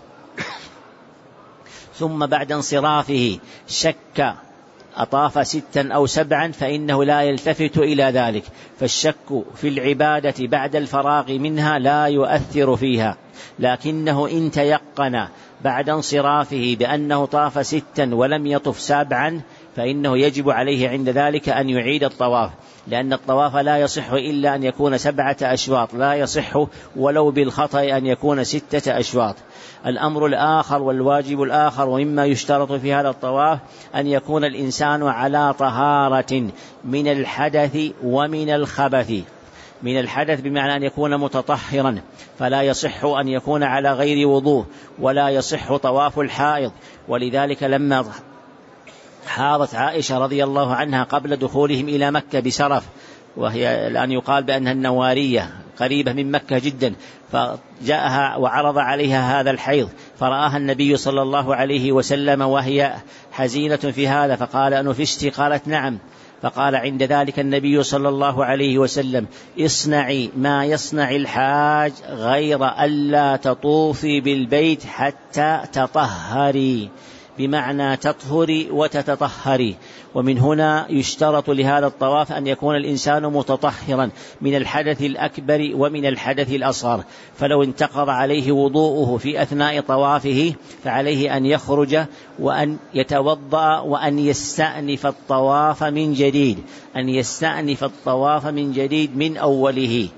ثم بعد انصرافه شك أطاف ستا أو سبعا فإنه لا يلتفت إلى ذلك، فالشك في العبادة بعد الفراغ منها لا يؤثر فيها، لكنه إن تيقن بعد انصرافه بأنه طاف ستا ولم يطف سابعا فإنه يجب عليه عند ذلك أن يعيد الطواف، لأن الطواف لا يصح إلا أن يكون سبعة أشواط، لا يصح ولو بالخطأ أن يكون ستة أشواط. الأمر الآخر والواجب الآخر ومما يشترط في هذا الطواف أن يكون الإنسان على طهارة من الحدث ومن الخبث. من الحدث بمعنى أن يكون متطهرا، فلا يصح أن يكون على غير وضوء، ولا يصح طواف الحائض. ولذلك لما حاضت عائشة رضي الله عنها قبل دخولهم إلى مكة بسرف، وهي الآن يقال بأنها النوارية قريبة من مكة جدا، فجاءها وعرض عليها هذا الحيض، فرآها النبي صلى الله عليه وسلم وهي حزينة في هذا، فقال أنفشت؟ قالت نعم. فقال عند ذلك النبي صلى الله عليه وسلم اصنعي ما يصنع الحاج غير ألا تطوفي بالبيت حتى تطهري، بمعنى تطهري وتتطهري. ومن هنا يشترط لهذا الطواف أن يكون الإنسان متطهرا من الحدث الأكبر ومن الحدث الأصغر، فلو انتقض عليه وضوءه في أثناء طوافه فعليه أن يخرج وأن يتوضأ وأن يستأنف الطواف من جديد، أن يستأنف الطواف من جديد من أوله.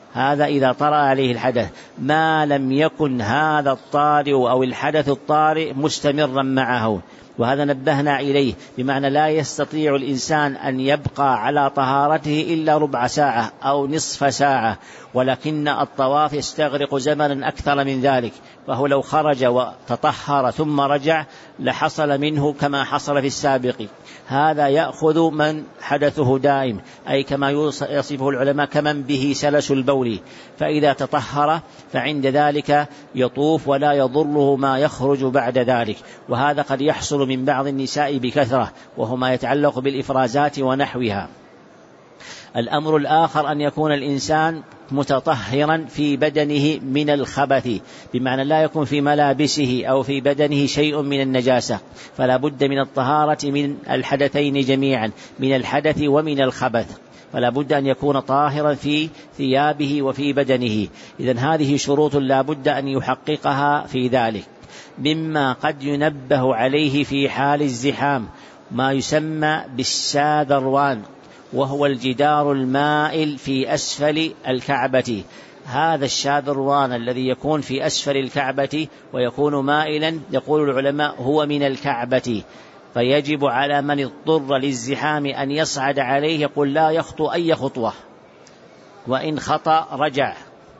هذا إذا طرأ عليه الحدث، ما لم يكن هذا الطارئ أو الحدث الطارئ مستمرا معه. وهذا نبهنا إليه، بمعنى لا يستطيع الإنسان أن يبقى على طهارته إلا ربع ساعة أو نصف ساعة، ولكن الطواف يستغرق زمنا أكثر من ذلك، فهو لو خرج وتطهر ثم رجع لحصل منه كما حصل في السابق. هذا يأخذ من حدثه دائم، أي كما يصفه العلماء كمن به سلس البول، فإذا تطهر فعند ذلك يطوف ولا يضره ما يخرج بعد ذلك. وهذا قد يحصل من بعض النساء بكثرة، وهو ما يتعلق بالإفرازات ونحوها. الأمر الآخر أن يكون الإنسان متطهرا في بدنه من الخبث، بمعنى لا يكون في ملابسه أو في بدنه شيء من النجاسة، فلا بد من الطهارة من الحدثين جميعا، من الحدث ومن الخبث، فلا بد أن يكون طاهرا في ثيابه وفي بدنه. إذن هذه شروط لا بد أن يحققها في ذلك. مما قد ينبه عليه في حال الزحام ما يسمى بالشاذروان، وهو الجدار المائل في أسفل الكعبة. هذا الشاذروان الذي يكون في أسفل الكعبة ويكون مائلا، يقول العلماء هو من الكعبة، فيجب على من اضطر للزحام أن يصعد عليه، يقول لا يخطو أي خطوة، وإن خطأ رجع،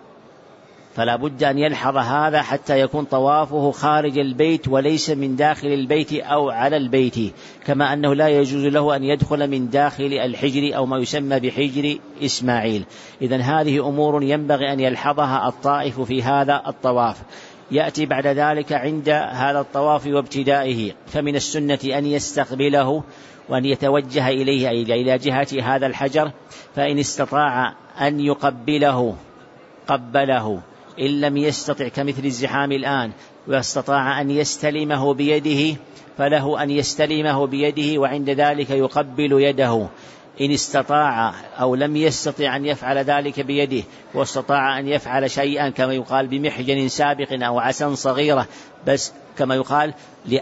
فلا بد أن يلحظ هذا حتى يكون طوافه خارج البيت وليس من داخل البيت أو على البيت، كما أنه لا يجوز له أن يدخل من داخل الحجر أو ما يسمى بحجر إسماعيل. إذن هذه أمور ينبغي أن يلحظها الطائف في هذا الطواف. يأتي بعد ذلك عند هذا الطواف وابتدائه، فمن السنة أن يستقبله وأن يتوجه إليه أي إلى جهة هذا الحجر، فإن استطاع أن يقبله قبله، إن لم يستطع كمثل الزحام الآن واستطاع أن يستلمه بيده فله أن يستلمه بيده، وعند ذلك يقبل يده. إن استطاع أو لم يستطع أن يفعل ذلك بيده واستطاع أن يفعل شيئا كما يقال بمحجن سابق أو عسى صغيرة، بس كما يقال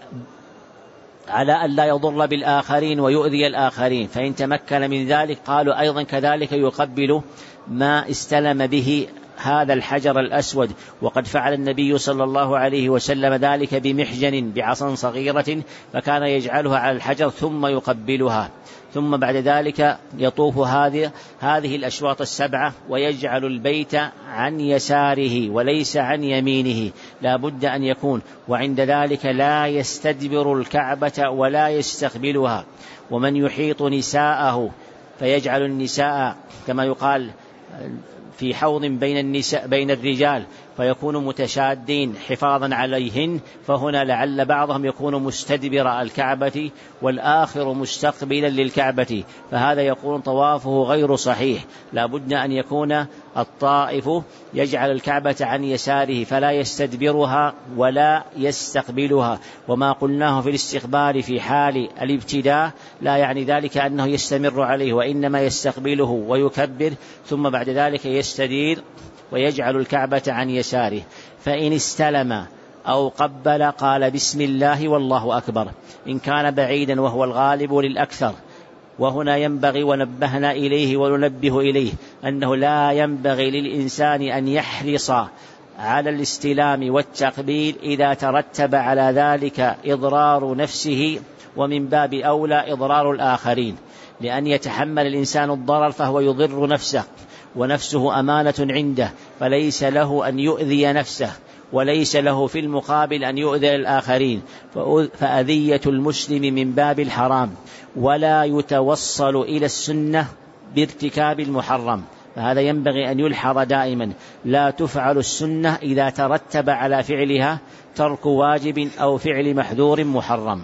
على أن لا يضر بالآخرين ويؤذي الآخرين، فإن تمكن من ذلك قالوا أيضا كذلك يقبل ما استلم به هذا الحجر الأسود. وقد فعل النبي صلى الله عليه وسلم ذلك بمحجن بعصا صغيرة، فكان يجعلها على الحجر ثم يقبلها، ثم بعد ذلك يطوف هذه هذه الأشواط السبعة ويجعل البيت عن يساره وليس عن يمينه، لا بد أن يكون، وعند ذلك لا يستدبر الكعبة ولا يستقبلها. ومن يحيط نساءه فيجعل النساء كما يقال في حوض بين النساء بين الرجال، فيكونوا متشادين حفاظا عليهن، فهنا لعل بعضهم يكون مستدبر الكعبة والآخر مستقبلا للكعبة، فهذا يكون طوافه غير صحيح. لا بد أن يكون الطائف يجعل الكعبة عن يساره فلا يستدبرها ولا يستقبلها. وما قلناه في الاستقبال في حال الابتداء لا يعني ذلك أنه يستمر عليه، وإنما يستقبله ويكبر، ثم بعد ذلك يستدير ويجعل الكعبة عن يساره. فإن استلم أو قبل قال بسم الله والله أكبر، إن كان بعيدا وهو الغالب للأكثر. وهنا ينبغي ونبهنا إليه وننبه إليه أنه لا ينبغي للإنسان أن يحرص على الاستلام والتقبيل إذا ترتب على ذلك إضرار نفسه، ومن باب أولى إضرار الآخرين، لأن يتحمل الإنسان الضرر فهو يضر نفسه، ونفسه أمانة عنده، فليس له أن يؤذي نفسه، وليس له في المقابل أن يؤذي الآخرين، فأذية المسلم من باب الحرام، ولا يتوصل إلى السنة بارتكاب المحرم. فهذا ينبغي أن يلحظ دائما، لا تفعل السنة إذا ترتب على فعلها ترك واجب أو فعل محذور محرم.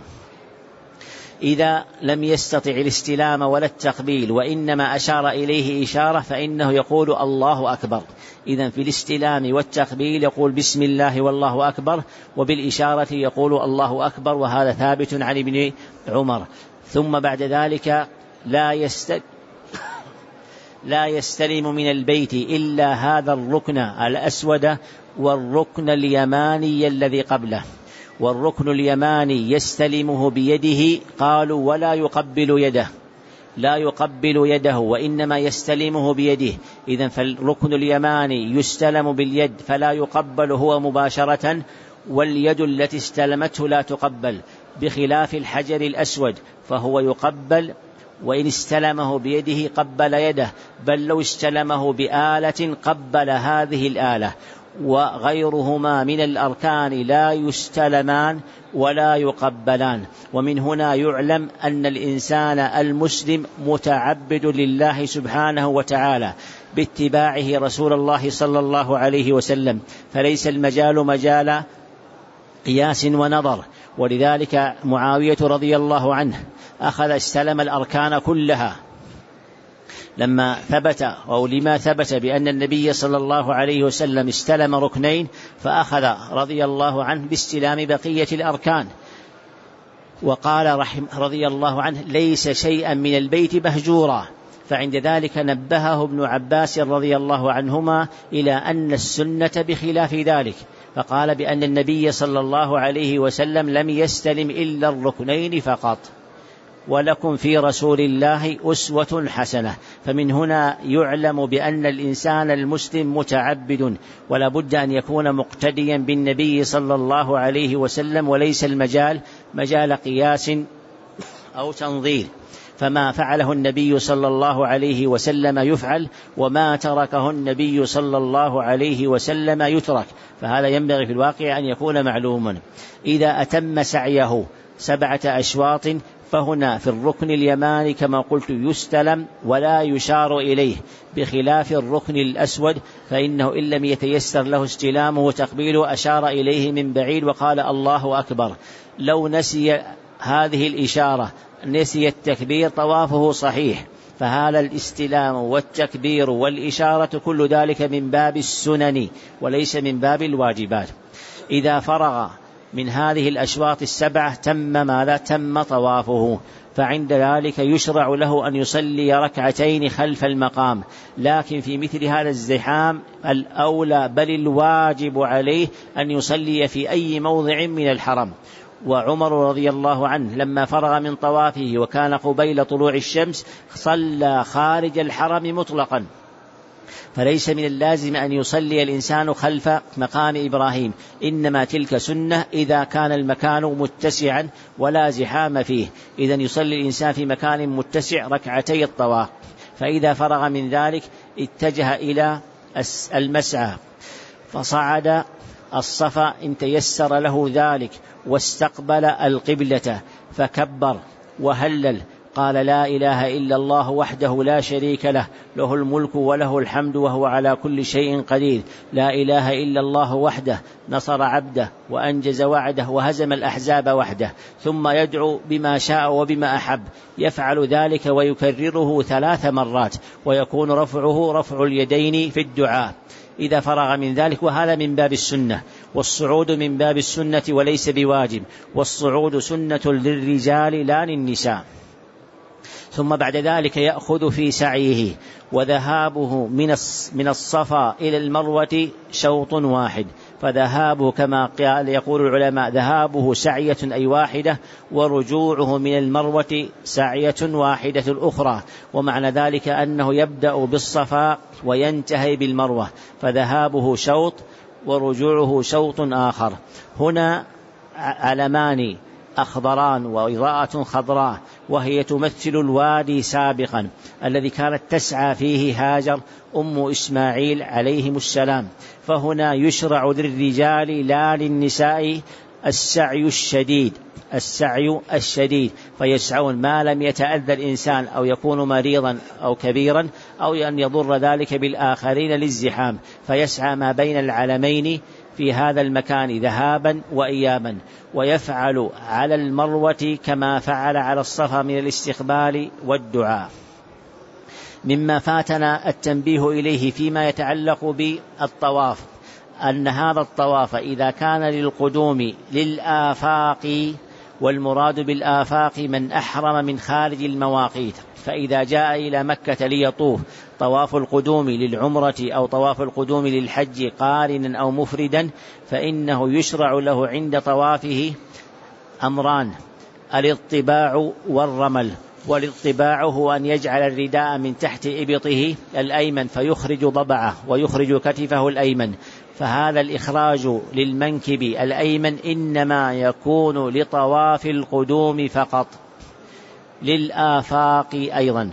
إذا لم يستطع الاستلام ولا التقبيل وإنما أشار إليه إشارة فإنه يقول الله أكبر. إذن في الاستلام والتقبيل يقول بسم الله والله أكبر، وبالإشارة يقول الله أكبر، وهذا ثابت عن ابن عمر. ثم بعد ذلك لا يست... لا يستلم من البيت إلا هذا الركن الأسود والركن اليماني الذي قبله. والركن اليماني يستلمه بيده قالوا ولا يقبل يده، لا يقبل يده وإنما يستلمه بيده، إذن فالركن اليماني يستلم باليد فلا يقبل هو مباشرة، واليد التي استلمته لا تقبل، بخلاف الحجر الأسود فهو يقبل وإن استلمه بيده قبل يده، بل لو استلمه بآلة قبل هذه الآلة. وغيرهما من الأركان لا يستلمان ولا يقبلان. ومن هنا يعلم أن الإنسان المسلم متعبد لله سبحانه وتعالى باتباعه رسول الله صلى الله عليه وسلم، فليس المجال مجال قياس ونظر. ولذلك معاوية رضي الله عنه أخذ استلم الأركان كلها لما ثبت أو لما ثبت بأن النبي صلى الله عليه وسلم استلم ركنين، فأخذ رضي الله عنه باستلام بقية الأركان، وقال رحم رضي الله عنه ليس شيئا من البيت مهجورا. فعند ذلك نبهه ابن عباس رضي الله عنهما إلى أن السنة بخلاف ذلك، فقال بأن النبي صلى الله عليه وسلم لم يستلم إلا الركنين فقط، ولكم في رسول الله أسوة حسنة. فمن هنا يعلم بأن الإنسان المسلم متعبد، ولا بد أن يكون مقتديا بالنبي صلى الله عليه وسلم، وليس المجال مجال قياس أو تنظير. فما فعله النبي صلى الله عليه وسلم يفعل، وما تركه النبي صلى الله عليه وسلم يترك، فهذا ينبغي في الواقع أن يكون معلوما. إذا أتم سعيه سبعة أشواط فهنا في الركن اليماني كما قلت يستلم ولا يشار إليه، بخلاف الركن الأسود فإنه إن لم يتيسر له استلامه وتقبيله أشار إليه من بعيد وقال الله أكبر. لو نسي هذه الإشارة نسي التكبير طوافه صحيح، فهذا الاستلام والتكبير والإشارة كل ذلك من باب السنن وليس من باب الواجبات. إذا فرغ من هذه الأشواط السبعة تم ماذا؟ تم طوافه، فعند ذلك يشرع له أن يصلي ركعتين خلف المقام. لكن في مثل هذا الزحام الأولى بل الواجب عليه أن يصلي في أي موضع من الحرم. وعمر رضي الله عنه لما فرغ من طوافه وكان قبيل طلوع الشمس صلى خارج الحرم مطلقا، فليس من اللازم أن يصلي الإنسان خلف مقام إبراهيم، إنما تلك سنة إذا كان المكان متسعا ولا زحام فيه. إذن يصلي الإنسان في مكان متسع ركعتي الطواف. فإذا فرغ من ذلك اتجه إلى المسعى فصعد الصفا إن تيسر له ذلك، واستقبل القبلة فكبر وهلل، قال لا إله إلا الله وحده لا شريك له، له الملك وله الحمد وهو على كل شيء قدير، لا إله إلا الله وحده نصر عبده وأنجز وعده وهزم الأحزاب وحده. ثم يدعو بما شاء وبما أحب، يفعل ذلك ويكرره ثلاث مرات، ويكون رفعه رفع اليدين في الدعاء إذا فرغ من ذلك، وهذا من باب السنة. والصعود من باب السنة وليس بواجب، والصعود سنة للرجال لا للنساء. ثم بعد ذلك يأخذ في سعيه، وذهابه من الصفا إلى المروة شوط واحد، فذهابه كما قال يقول العلماء ذهابه سعية أي واحدة، ورجوعه من المروة سعية واحدة الأخرى. ومعنى ذلك أنه يبدأ بالصفا وينتهي بالمروة، فذهابه شوط ورجوعه شوط آخر. هنا علمان أخضران وإضاءة خضراء، وهي تمثل الوادي سابقا الذي كانت تسعى فيه هاجر أم إسماعيل عليهم السلام. فهنا يشرع للرجال لا للنساء السعي الشديد، السعي الشديد، فيسعون ما لم يتأذى الإنسان أو يكون مريضا أو كبيرا أو أن يضر ذلك بالآخرين للزحام، فيسعى ما بين العلمين في هذا المكان ذهابا وإيابا. ويفعل على المروة كما فعل على الصفا من الاستقبال والدعاء. مما فاتنا التنبيه إليه فيما يتعلق بالطواف أن هذا الطواف إذا كان للقدوم للآفاق، والمراد بالآفاق من أحرم من خارج المواقيت، فإذا جاء إلى مكة ليطوف طواف القدوم للعمرة أو طواف القدوم للحج قارنا أو مفردا، فإنه يشرع له عند طوافه أمران: الاطباع والرمل. والاطباع هو أن يجعل الرداء من تحت إبطه الأيمن فيخرج ضبعه ويخرج كتفه الأيمن، فهذا الإخراج للمنكب الأيمن إنما يكون لطواف القدوم فقط، للآفاق أيضا،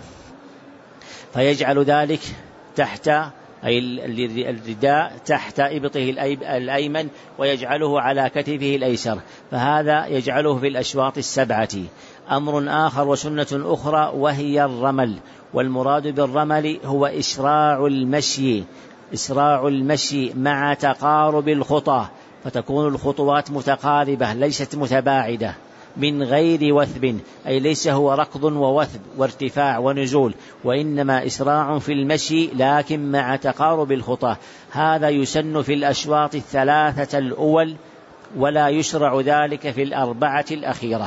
فيجعل ذلك تحت أي الرداء تحت إبطه الأيمن ويجعله على كتفه الأيسر، فهذا يجعله في الأشواط السبعة. أمر آخر وسنة أخرى وهي الرمل، والمراد بالرمل هو إسراع المشي إسراع المشي مع تقارب الخطى، فتكون الخطوات متقاربة ليست متباعدة من غير وثب، أي ليس هو ركض ووثب وارتفاع ونزول، وإنما إسراع في المشي لكن مع تقارب الخطى. هذا يسن في الأشواط الثلاثة الأول، ولا يشرع ذلك في الأربعة الأخيرة.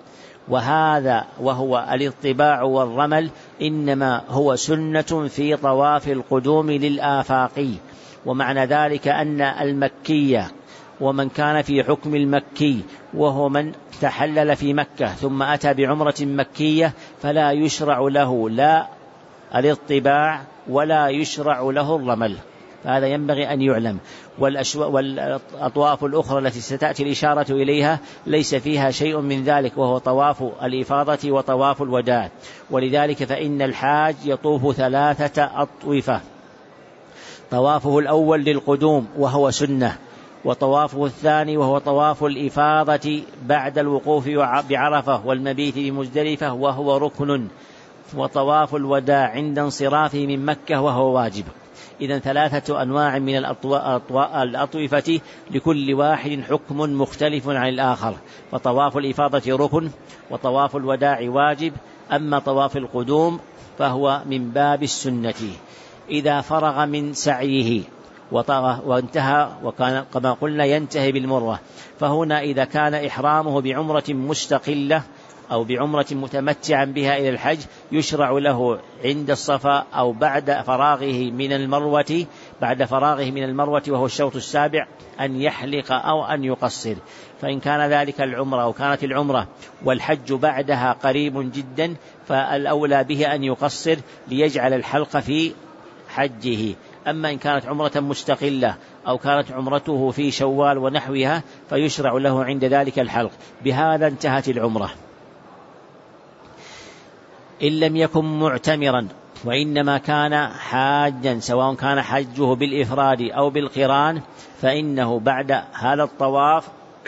وهذا وهو الاطباع والرمل إنما هو سنة في طواف القدوم للآفاقي. ومعنى ذلك أن المكية ومن كان في حكم المكي وهو من تحلل في مكة ثم أتى بعمرة مكية فلا يشرع له لا الاطباع ولا يشرع له الرمل، فهذا ينبغي أن يعلم. والأطواف الأخرى التي ستأتي الإشارة إليها ليس فيها شيء من ذلك، وهو طواف الإفاضة وطواف الوداع. ولذلك فإن الحاج يطوف ثلاثة أطوفة: طوافه الأول للقدوم وهو سنة، وطوافه الثاني وهو طواف الإفاضة بعد الوقوف بعرفة والمبيت بمزدلفة وهو ركن، وطواف الوداع عند انصرافه من مكة وهو واجب. إذن ثلاثة أنواع من الأطوفة لكل واحد حكم مختلف عن الآخر، فطواف الإفاضة ركن وطواف الوداع واجب، أما طواف القدوم فهو من باب السنة. إذا فرغ من سعيه وانتهى، وكان كما قلنا ينتهي بالمروة، فهنا إذا كان إحرامه بعمرة مستقلة أو بعمرة متمتعا بها إلى الحج يشرع له عند الصفا أو بعد فراغه من المروة بعد فراغه من المروة وهو الشوط السابع أن يحلق أو أن يقصر. فإن كان ذلك العمرة أو كانت العمرة والحج بعدها قريب جدا فالأولى به أن يقصر ليجعل الحلق في حجه. أما إن كانت عمرة مستقلة أو كانت عمرته في شوال ونحوها فيشرع له عند ذلك الحلق. بهذا انتهت العمرة. إن لم يكن معتمرا وإنما كان حاجا، سواء كان حجه بالإفراد أو بالقران، فإنه بعد هذا الطواف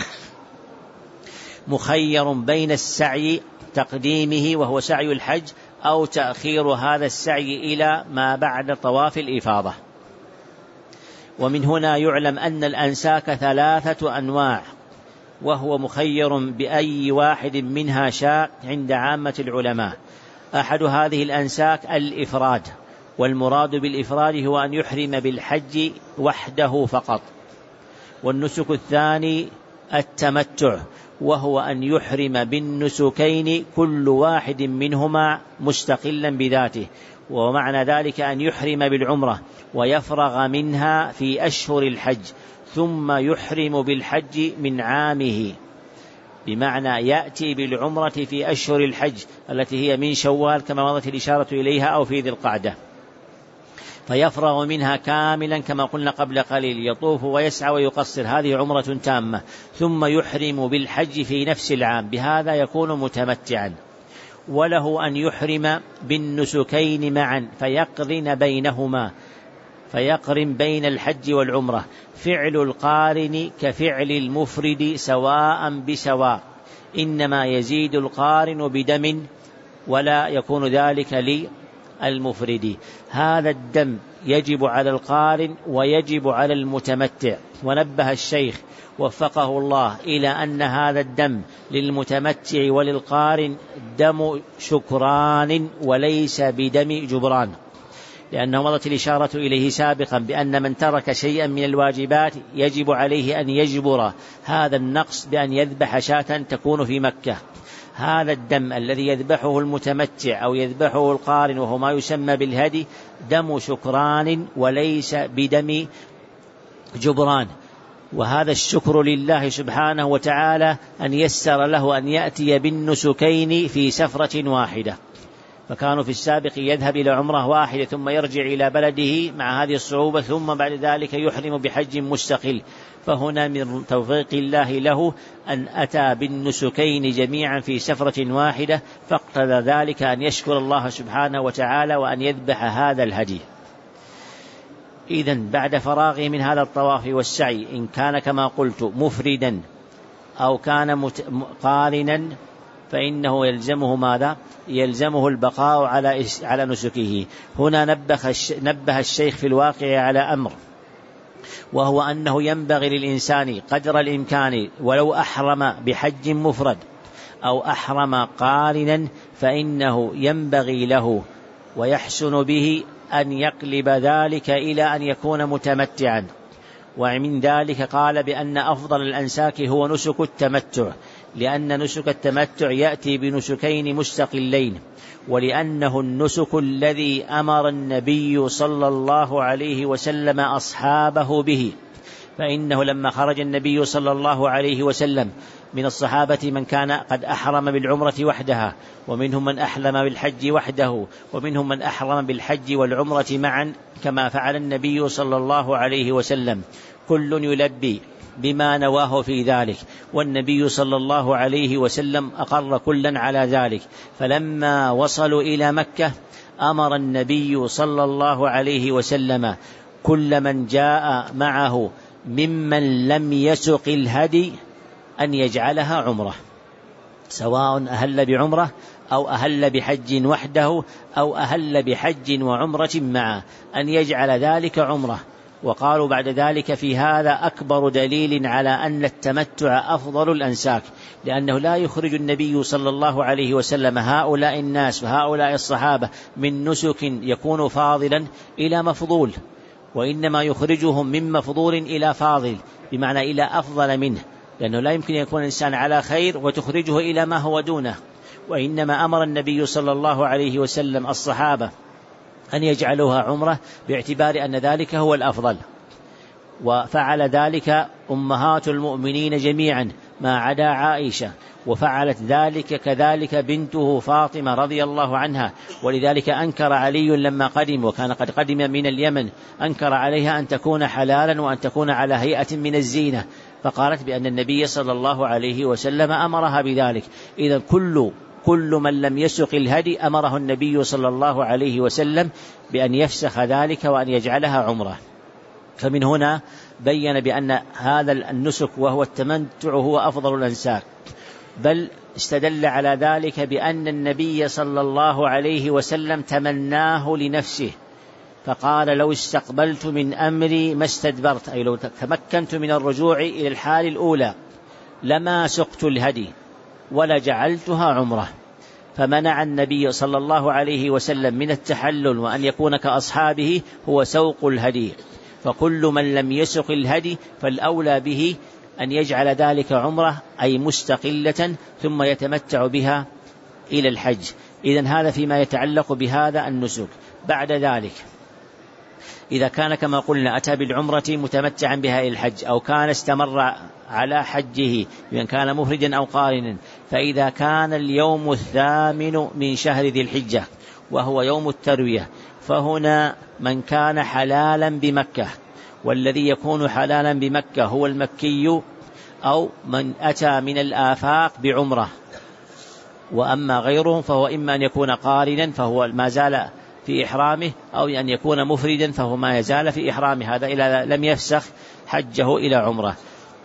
مخير بين السعي تقديمه وهو سعي الحج أو تأخير هذا السعي إلى ما بعد طواف الإفاضة. ومن هنا يعلم أن الأنساك ثلاثة أنواع، وهو مخير بأي واحد منها شاء عند عامة العلماء. أحد هذه الأنساك الإفراد، والمراد بالإفراد هو أن يحرم بالحج وحده فقط. والنسك الثاني التمتع، وهو أن يحرم بالنسكين كل واحد منهما مستقلا بذاته، ومعنى ذلك أن يحرم بالعمرة ويفرغ منها في أشهر الحج ثم يحرم بالحج من عامه، بمعنى يأتي بالعمرة في أشهر الحج التي هي من شوال كما مضت الإشارة إليها أو في ذي القعدة، فيفرغ منها كاملا كما قلنا قبل قليل، يطوف ويسعى ويقصر، هذه عمرة تامة، ثم يحرم بالحج في نفس العام، بهذا يكون متمتعا. وله أن يحرم بالنسكين معا فيقرن بينهما، فيقرن بين الحج والعمرة. فعل القارن كفعل المفرد سواء بسواء، إنما يزيد القارن بدم ولا يكون ذلك للمفرد. هذا الدم يجب على القارن ويجب على المتمتع. ونبه الشيخ وفقه الله إلى أن هذا الدم للمتمتع وللقارن دم شكران وليس بدم جبران، لأنه مضت الإشارة إليه سابقا بأن من ترك شيئا من الواجبات يجب عليه أن يجبر هذا النقص بأن يذبح شاة تكون في مكة. هذا الدم الذي يذبحه المتمتع أو يذبحه القارن وهو ما يسمى بالهدي دم شكران وليس بدم جبران. وهذا الشكر لله سبحانه وتعالى أن يسر له أن يأتي بالنسكين في سفرة واحدة. فكانوا في السابق يذهب إلى عمرة واحدة ثم يرجع إلى بلده مع هذه الصعوبة، ثم بعد ذلك يحرم بحج مستقل. فهنا من توفيق الله له أن أتى بالنسكين جميعا في سفرة واحدة، فاقتضى ذلك أن يشكر الله سبحانه وتعالى وأن يذبح هذا الهدي. إذن بعد فراغه من هذا الطواف والسعي، إن كان كما قلت مفردا أو كان قارنا، فإنه يلزمه ماذا؟ يلزمه البقاء على على نسكه. هنا نبه الشيخ في الواقع على أمر، وهو أنه ينبغي للإنسان قدر الإمكان ولو أحرم بحج مفرد أو أحرم قارنا، فإنه ينبغي له ويحسن به أن يقلب ذلك إلى أن يكون متمتعا. ومن ذلك قال بأن أفضل الأنساك هو نسك التمتع، لأن نسك التمتع يأتي بنسكين مستقلين، ولأنه النسك الذي أمر النبي صلى الله عليه وسلم أصحابه به. فإنه لما خرج النبي صلى الله عليه وسلم من الصحابة من كان قد أحرم بالعمرة وحدها، ومنهم من أحرم بالحج وحده، ومنهم من أحرم بالحج والعمرة معا كما فعل النبي صلى الله عليه وسلم، كل يلبي بما نواه في ذلك، والنبي صلى الله عليه وسلم أقر كلا على ذلك. فلما وصلوا إلى مكة أمر النبي صلى الله عليه وسلم كل من جاء معه ممن لم يسق الهدي أن يجعلها عمرة، سواء أهل بعمرة أو أهل بحج وحده أو أهل بحج وعمرة معه، أن يجعل ذلك عمرة. وقالوا بعد ذلك في هذا أكبر دليل على أن التمتع أفضل الأنساك، لأنه لا يخرج النبي صلى الله عليه وسلم هؤلاء الناس وهؤلاء الصحابة من نسك يكون فاضلا إلى مفضول، وإنما يخرجهم من مفضول إلى فاضل، بمعنى إلى أفضل منه، لأنه لا يمكن يكون الإنسان على خير وتخرجه إلى ما هو دونه. وإنما أمر النبي صلى الله عليه وسلم الصحابة أن يجعلوها عمرة باعتبار أن ذلك هو الأفضل، وفعل ذلك أمهات المؤمنين جميعا ما عدا عائشة، وفعلت ذلك كذلك بنته فاطمة رضي الله عنها. ولذلك أنكر علي لما قدم، وكان قد قدم من اليمن، أنكر عليها أن تكون حلالا وأن تكون على هيئة من الزينة، فقالت بأن النبي صلى الله عليه وسلم أمرها بذلك. إذن كل كل من لم يسق الهدي أمره النبي صلى الله عليه وسلم بأن يفسخ ذلك وأن يجعلها عمرة. فمن هنا بين بأن هذا النسك وهو التمتع هو أفضل الأنساك، بل استدل على ذلك بأن النبي صلى الله عليه وسلم تمناه لنفسه، فقال لو استقبلت من أمري ما استدبرت، أي لو تمكنت من الرجوع إلى الحال الأولى لما سقت الهدي ولا جعلتها عمرة. فمنع النبي صلى الله عليه وسلم من التحلل وأن يكون كأصحابه هو سوق الهدي. فكل من لم يسق الهدي فالأولى به أن يجعل ذلك عمرة، أي مستقلة، ثم يتمتع بها إلى الحج. إذن هذا فيما يتعلق بهذا النسك. بعد ذلك إذا كان كما قلنا أتى بالعمرة متمتعا بها إلى الحج، أو كان استمر على حجه بأن كان مفردا أو قارنا، فإذا كان اليوم الثامن من شهر ذي الحجة وهو يوم التروية، فهنا من كان حلالا بمكة، والذي يكون حلالا بمكة هو المكي أو من أتى من الآفاق بعمرة. وأما غيرهم فهو إما أن يكون قارنا فهو ما زال في إحرامه، أو أن يكون مفردا فهو ما يزال في إحرامه، هذا إذا لم يفسخ حجه إلى عمره.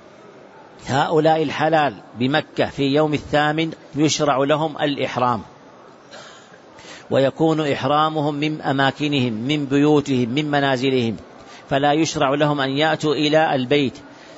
هؤلاء الحلال بمكة في يوم الثامن يشرع لهم الإحرام، ويكون إحرامهم من أماكنهم، من بيوتهم، من منازلهم، فلا يشرع لهم أن يأتوا إلى البيت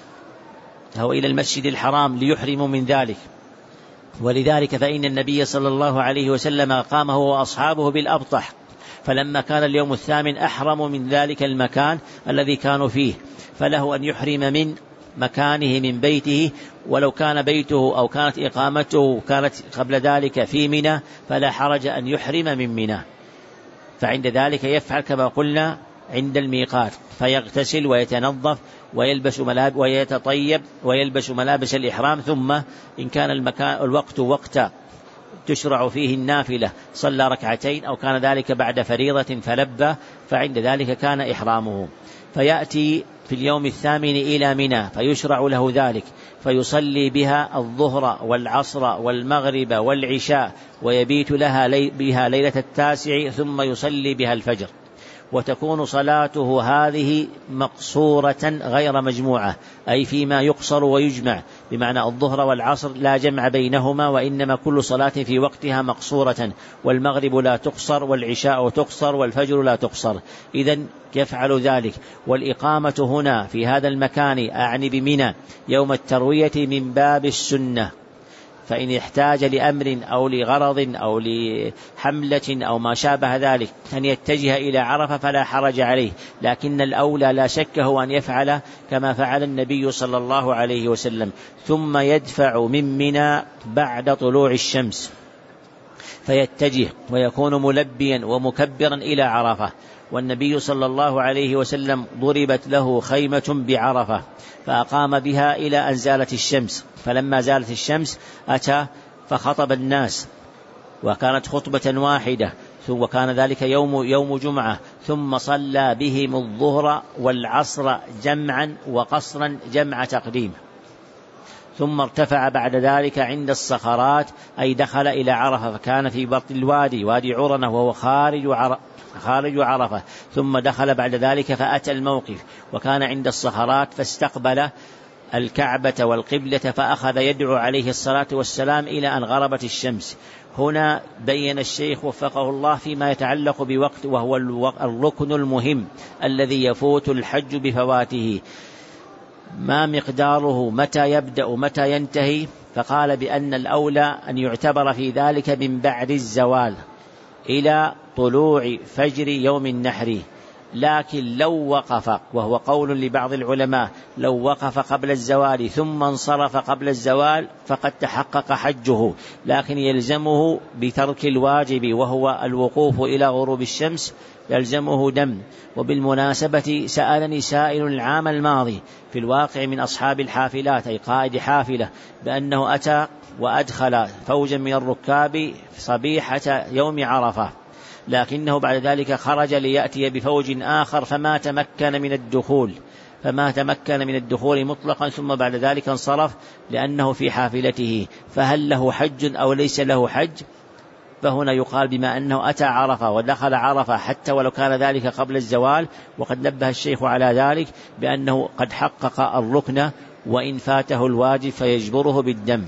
أو إلى المسجد الحرام ليحرموا من ذلك. ولذلك فإن النبي صلى الله عليه وسلم قام هو وأصحابه بالأبطح، فلما كان اليوم الثامن أحرموا من ذلك المكان الذي كانوا فيه، فله أن يحرم من مكانه من بيته، ولو كان بيته أو كانت إقامته كانت قبل ذلك في منى فلا حرج أن يحرم من منى. فعند ذلك يفعل كما قلنا عند الميقات فيغتسل ويتنظف ويلبس ملابس ويتطيب ويلبس ملابس الإحرام، ثم إن كان المكان الوقت وقت تشرع فيه النافلة صلى ركعتين أو كان ذلك بعد فريضة فلبى، فعند ذلك كان إحرامه. فيأتي في اليوم الثامن إلى منى فيشرع له ذلك، فيصلي بها الظهر والعصر والمغرب والعشاء ويبيت لها لي بها ليلة التاسع، ثم يصلي بها الفجر. وتكون صلاته هذه مقصورة غير مجموعة، أي فيما يقصر ويجمع، بمعنى الظهر والعصر لا جمع بينهما، وإنما كل صلاة في وقتها مقصورة، والمغرب لا تقصر والعشاء تقصر والفجر لا تقصر. إذن يفعل ذلك. والإقامة هنا في هذا المكان أعني بمنى يوم التروية من باب السنة، فإن احتاج لأمر أو لغرض أو لحملة أو ما شابه ذلك أن يتجه إلى عرفة فلا حرج عليه، لكن الأولى لا شك هو أن يفعل كما فعل النبي صلى الله عليه وسلم. ثم يدفع من منى بعد طلوع الشمس فيتجه ويكون ملبيا ومكبرا إلى عرفة. والنبي صلى الله عليه وسلم ضربت له خيمة بعرفة فأقام بها إلى أن زالت الشمس، فلما زالت الشمس أتى فخطب الناس، وكانت خطبة واحدة، وكان ذلك يوم يوم جمعة، ثم صلى بهم الظهر والعصر جمعا وقصرا جمع تقديم، ثم ارتفع بعد ذلك عند الصخرات، أي دخل إلى عرفة، فكان في بطن الوادي وادي عرنة وهو خارج عرفة خارج عرفة، ثم دخل بعد ذلك فأتى الموقف وكان عند الصخرات، فاستقبل الكعبة والقبلة فأخذ يدعو عليه الصلاة والسلام إلى أن غربت الشمس. هنا بين الشيخ وفقه الله فيما يتعلق بوقت، وهو الركن المهم الذي يفوت الحج بفواته، ما مقداره، متى يبدأ متى ينتهي. فقال بأن الأولى أن يعتبر في ذلك من بعد الزوال إلى طلوع فجر يوم النحر. لكن لو وقف، وهو قول لبعض العلماء، لو وقف قبل الزوال ثم انصرف قبل الزوال فقد تحقق حجه، لكن يلزمه بترك الواجب وهو الوقوف إلى غروب الشمس، يلزمه دم. وبالمناسبة سألني سائل العام الماضي في الواقع من أصحاب الحافلات، أي قائد حافلة، بأنه أتى وأدخل فوجا من الركاب صبيحة يوم عرفة، لكنه بعد ذلك خرج ليأتي بفوج آخر فما تمكن من الدخول فما تمكن من الدخول مطلقا، ثم بعد ذلك انصرف لأنه في حافلته، فهل له حج أو ليس له حج؟ فهنا يقال بما أنه أتى عرفة ودخل عرفة حتى ولو كان ذلك قبل الزوال، وقد نبه الشيخ على ذلك بأنه قد حقق الركن وإن فاته الواجب فيجبره بالدم.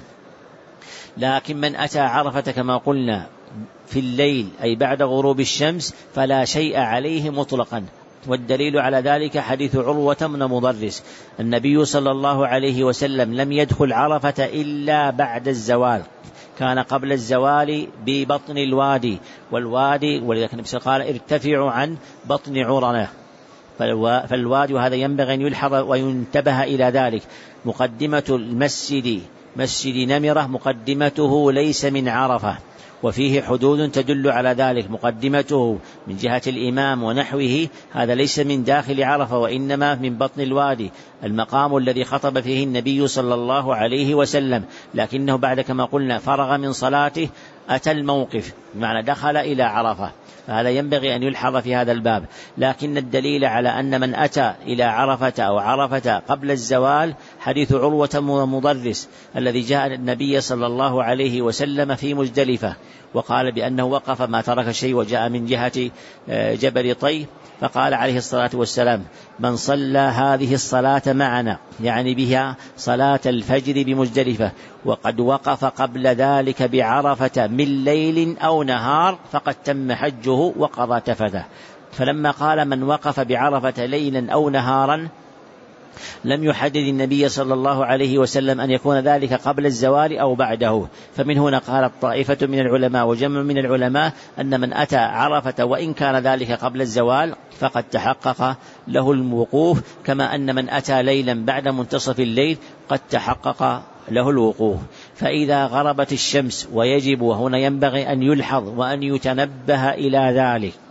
لكن من أتى عرفة كما قلنا في الليل أي بعد غروب الشمس فلا شيء عليه مطلقا، والدليل على ذلك حديث عروة بن مضرس، النبي صلى الله عليه وسلم لم يدخل عرفة إلا بعد الزوال، كان قبل الزوال ببطن الوادي، والوادي ولذلك النبي قال ارتفعوا عن بطن عرنة، فالوادي، وهذا ينبغي أن يلحظ وينتبه إلى ذلك. مقدمة المسجد مسجد نمرة مقدمته ليس من عرفة، وفيه حدود تدل على ذلك، مقدمته من جهة الإمام ونحوه هذا ليس من داخل عرفة وإنما من بطن الوادي، المقام الذي خطب فيه النبي صلى الله عليه وسلم، لكنه بعد كما قلنا فرغ من صلاته أتى الموقف، بمعنى دخل إلى عرفة، فهذا ينبغي أن يلحظ في هذا الباب. لكن الدليل على أن من أتى إلى عرفة أو عرفة قبل الزوال حديث عروة مضرس الذي جاء النبي صلى الله عليه وسلم في مزدلفة وقال بأنه وقف ما ترك شيء وجاء من جهة جبل طي، فقال عليه الصلاة والسلام من صلى هذه الصلاة معنا، يعني بها صلاة الفجر بمزدلفة، وقد وقف قبل ذلك بعرفة من ليل أو نهار فقد تم حجه وقضى تفثه. فلما قال من وقف بعرفة ليلا أو نهارا لم يحدد النبي صلى الله عليه وسلم أن يكون ذلك قبل الزوال أو بعده. فمن هنا قالت طائفة من العلماء وجمع من العلماء أن من أتى عرفة وإن كان ذلك قبل الزوال فقد تحقق له الوقوف، كما أن من أتى ليلا بعد منتصف الليل قد تحقق له الوقوف. فإذا غربت الشمس، ويجب وهنا ينبغي أن يلحظ وأن يتنبه إلى ذلك،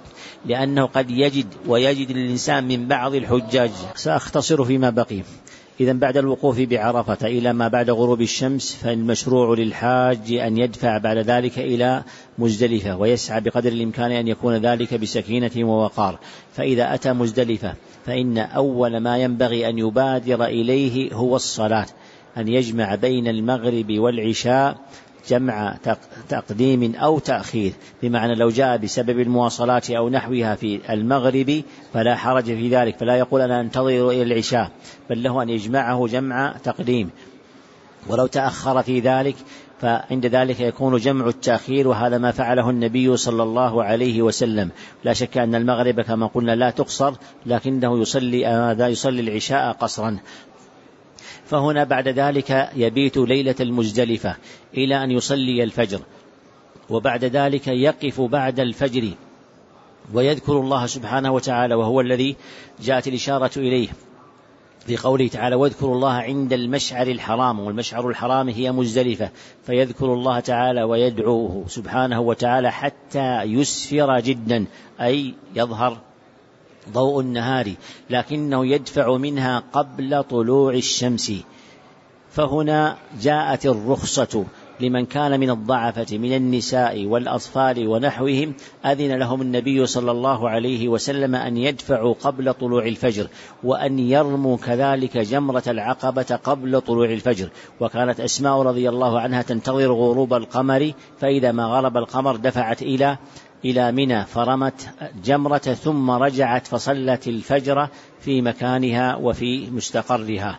لأنه قد يجد ويجد الإنسان من بعض الحجاج. سأختصر فيما بقي. إذن بعد الوقوف بعرفة إلى ما بعد غروب الشمس فالمشروع للحاج أن يدفع بعد ذلك إلى مزدلفة، ويسعى بقدر الإمكان أن يكون ذلك بسكينة ووقار. فإذا أتى مزدلفة فإن أول ما ينبغي أن يبادر إليه هو الصلاة، أن يجمع بين المغرب والعشاء جمع تقديم أو تأخير، بمعنى لو جاء بسبب المواصلات أو نحوها في المغرب فلا حرج في ذلك، فلا يقول أنا أنتظر إلى العشاء، بل له أن يجمعه جمع تقديم. ولو تأخر في ذلك فعند ذلك يكون جمع التأخير، وهذا ما فعله النبي صلى الله عليه وسلم. لا شك أن المغرب كما قلنا لا تقصر، لكنه يصلي هذا يصلي العشاء قصرا. فهنا بعد ذلك يبيت ليلة المزدلفة إلى أن يصلي الفجر، وبعد ذلك يقف بعد الفجر ويذكر الله سبحانه وتعالى، وهو الذي جاءت الإشارة إليه في قوله تعالى واذكروا الله عند المشعر الحرام، والمشعر الحرام هي مزدلفة، فيذكر الله تعالى ويدعوه سبحانه وتعالى حتى يسفر جدا، أي يظهر ضوء النهار، لكنه يدفع منها قبل طلوع الشمس. فهنا جاءت الرخصة لمن كان من الضعفة من النساء والأطفال ونحوهم، أذن لهم النبي صلى الله عليه وسلم أن يدفعوا قبل طلوع الفجر، وأن يرموا كذلك جمرة العقبة قبل طلوع الفجر. وكانت أسماء رضي الله عنها تنتظر غروب القمر، فإذا ما غرب القمر دفعت إلى إلى منى فرمت جمرة، ثم رجعت فصلت الفجر في مكانها وفي مستقرها.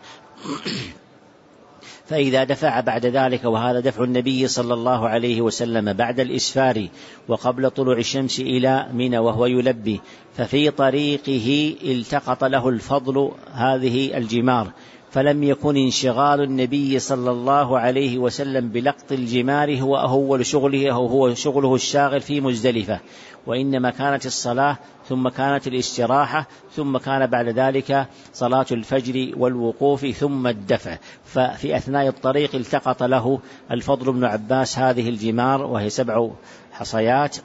فإذا دفع بعد ذلك، وهذا دفع النبي صلى الله عليه وسلم بعد الإسفار وقبل طلوع الشمس إلى منى وهو يلبي، ففي طريقه التقط له الفضل هذه الجمار، فلم يكن انشغال النبي صلى الله عليه وسلم بلقط الجمار هو أول شغله أو هو شغله الشاغل في مزدلفة، وإنما كانت الصلاة ثم كانت الاستراحة ثم كان بعد ذلك صلاة الفجر والوقوف ثم الدفع. ففي أثناء الطريق التقط له الفضل بن عباس هذه الجمار وهي سبع حصيات،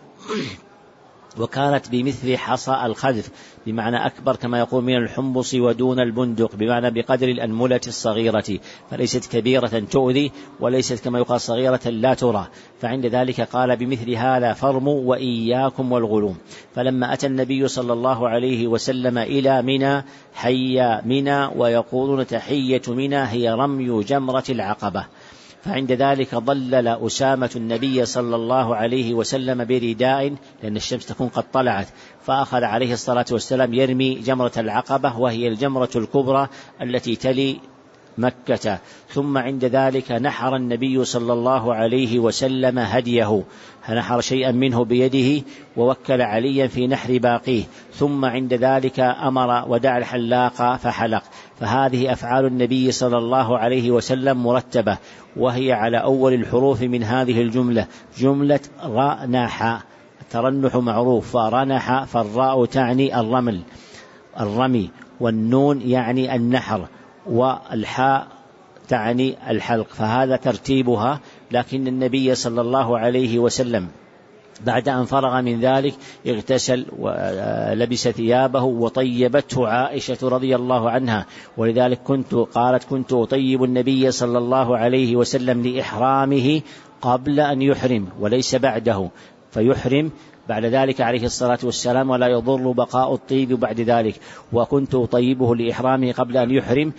وكانت بمثل حصى الخذف، بمعنى أكبر كما يقول من الحمص ودون البندق، بمعنى بقدر الأنملة الصغيرة، فليست كبيرة تؤذي وليست كما يقال صغيرة لا ترى. فعند ذلك قال بمثل هذا فرموا وإياكم والغلوم. فلما أتى النبي صلى الله عليه وسلم إلى منى حي منى، ويقولون تحية منى هي رمي جمرة العقبة. فعند ذلك ضلل أسامة النبي صلى الله عليه وسلم برداء، لأن الشمس تكون قد طلعت، فأخذ عليه الصلاة والسلام يرمي جمرة العقبة، وهي الجمرة الكبرى التي تلي مكة. ثم عند ذلك نحر النبي صلى الله عليه وسلم هديه، نحر شيئا منه بيده ووكل عليا في نحر باقيه، ثم عند ذلك أمر ودع الحلاق فحلق. فهذه أفعال النبي صلى الله عليه وسلم مرتبة، وهي على أول الحروف من هذه الجملة، جملة رنح، الترنح معروف، فرنح فالراء تعني الرمل الرمي، والنون يعني النحر، والحاء تعني الحلق، فهذا ترتيبها. لكن النبي صلى الله عليه وسلم بعد أن فرغ من ذلك اغتسل ولبس ثيابه وطيبته عائشة رضي الله عنها، ولذلك كنت قالت كنت أطيب النبي صلى الله عليه وسلم لإحرامه قبل أن يحرم وليس بعده، فيحرم بعد ذلك عليه الصلاة والسلام ولا يضر بقاء الطيب بعد ذلك، وكنت أطيبه لإحرامه قبل أن يحرم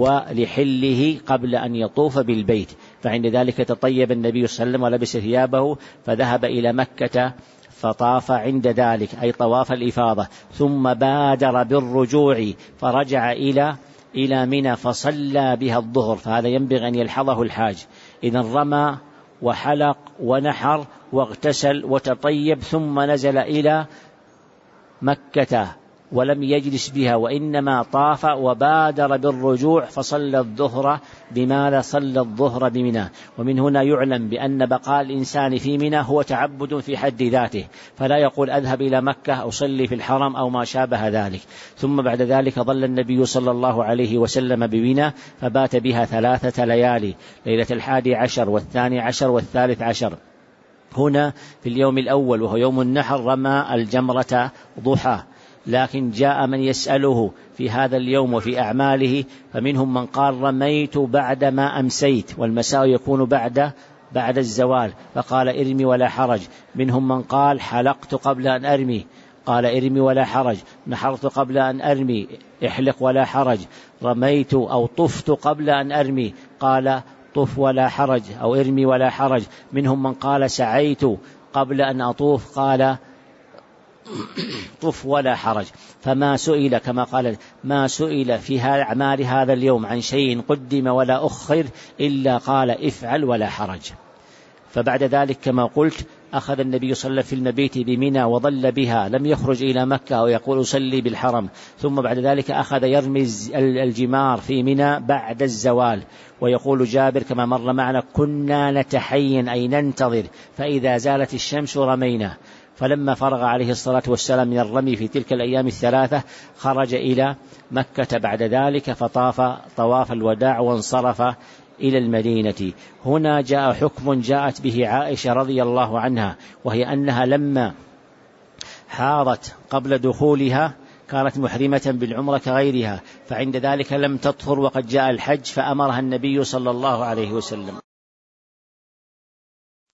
ولحله قبل أن يطوف بالبيت. فعند ذلك تطيب النبي صلى الله عليه وسلم ولبس ثيابه فذهب إلى مكة فطاف عند ذلك أي طواف الإفاضة، ثم بادر بالرجوع فرجع إلى إلى منى فصلى بها الظهر، فهذا ينبغي أن يلحظه الحاج. إذن رمى وحلق ونحر واغتسل وتطيب، ثم نزل إلى مكة ولم يجلس بها، وإنما طاف وبادر بالرجوع فصلى الظهر بماذا؟ صلى الظهر بمنى. ومن هنا يعلم بأن بقاء الإنسان في منى هو تعبد في حد ذاته، فلا يقول أذهب إلى مكة أصلي في الحرم أو ما شابه ذلك. ثم بعد ذلك ظل النبي صلى الله عليه وسلم بمنى فبات بها ثلاثة ليالي، ليلة الحادي عشر والثاني عشر والثالث عشر، هنا في اليوم الأول وهو يوم النحر رمى الجمرة ضحى، لكن جاء من يسأله في هذا اليوم وفي أعماله، فمنهم من قال رميت بعدما أمسيت، والمساء يكون بعد بعد الزوال، فقال ارمي ولا حرج. منهم من قال حلقت قبل أن أرمي، قال ارمي ولا حرج. نحرت قبل أن أرمي، احلق ولا حرج. رميت أو طفت قبل أن أرمي، قال طف ولا حرج أو ارمي ولا حرج. منهم من قال سعيت قبل أن أطوف، قال طف ولا حرج. فما سئل كما قال ما سئل في أعمال هذا اليوم عن شيء قدم ولا أخر إلا قال افعل ولا حرج. فبعد ذلك كما قلت أخذ النبي صلى الله عليه وسلم في المبيت بمنى وظل بها، لم يخرج إلى مكة أو يقول أصلي بالحرم. ثم بعد ذلك أخذ يرمي الجمار في منى بعد الزوال. ويقول جابر كما مر معنا كنا نتحين أي ننتظر، فإذا زالت الشمس رمينا. فلما فرغ عليه الصلاة والسلام من الرمي في تلك الأيام الثلاثة خرج إلى مكة بعد ذلك فطاف طواف الوداع وانصرف إلى المدينة. هنا جاء حكم جاءت به عائشة رضي الله عنها، وهي أنها لما حاضت قبل دخولها كانت محرمة بالعمرة كغيرها، فعند ذلك لم تطهر وقد جاء الحج، فأمرها النبي صلى الله عليه وسلم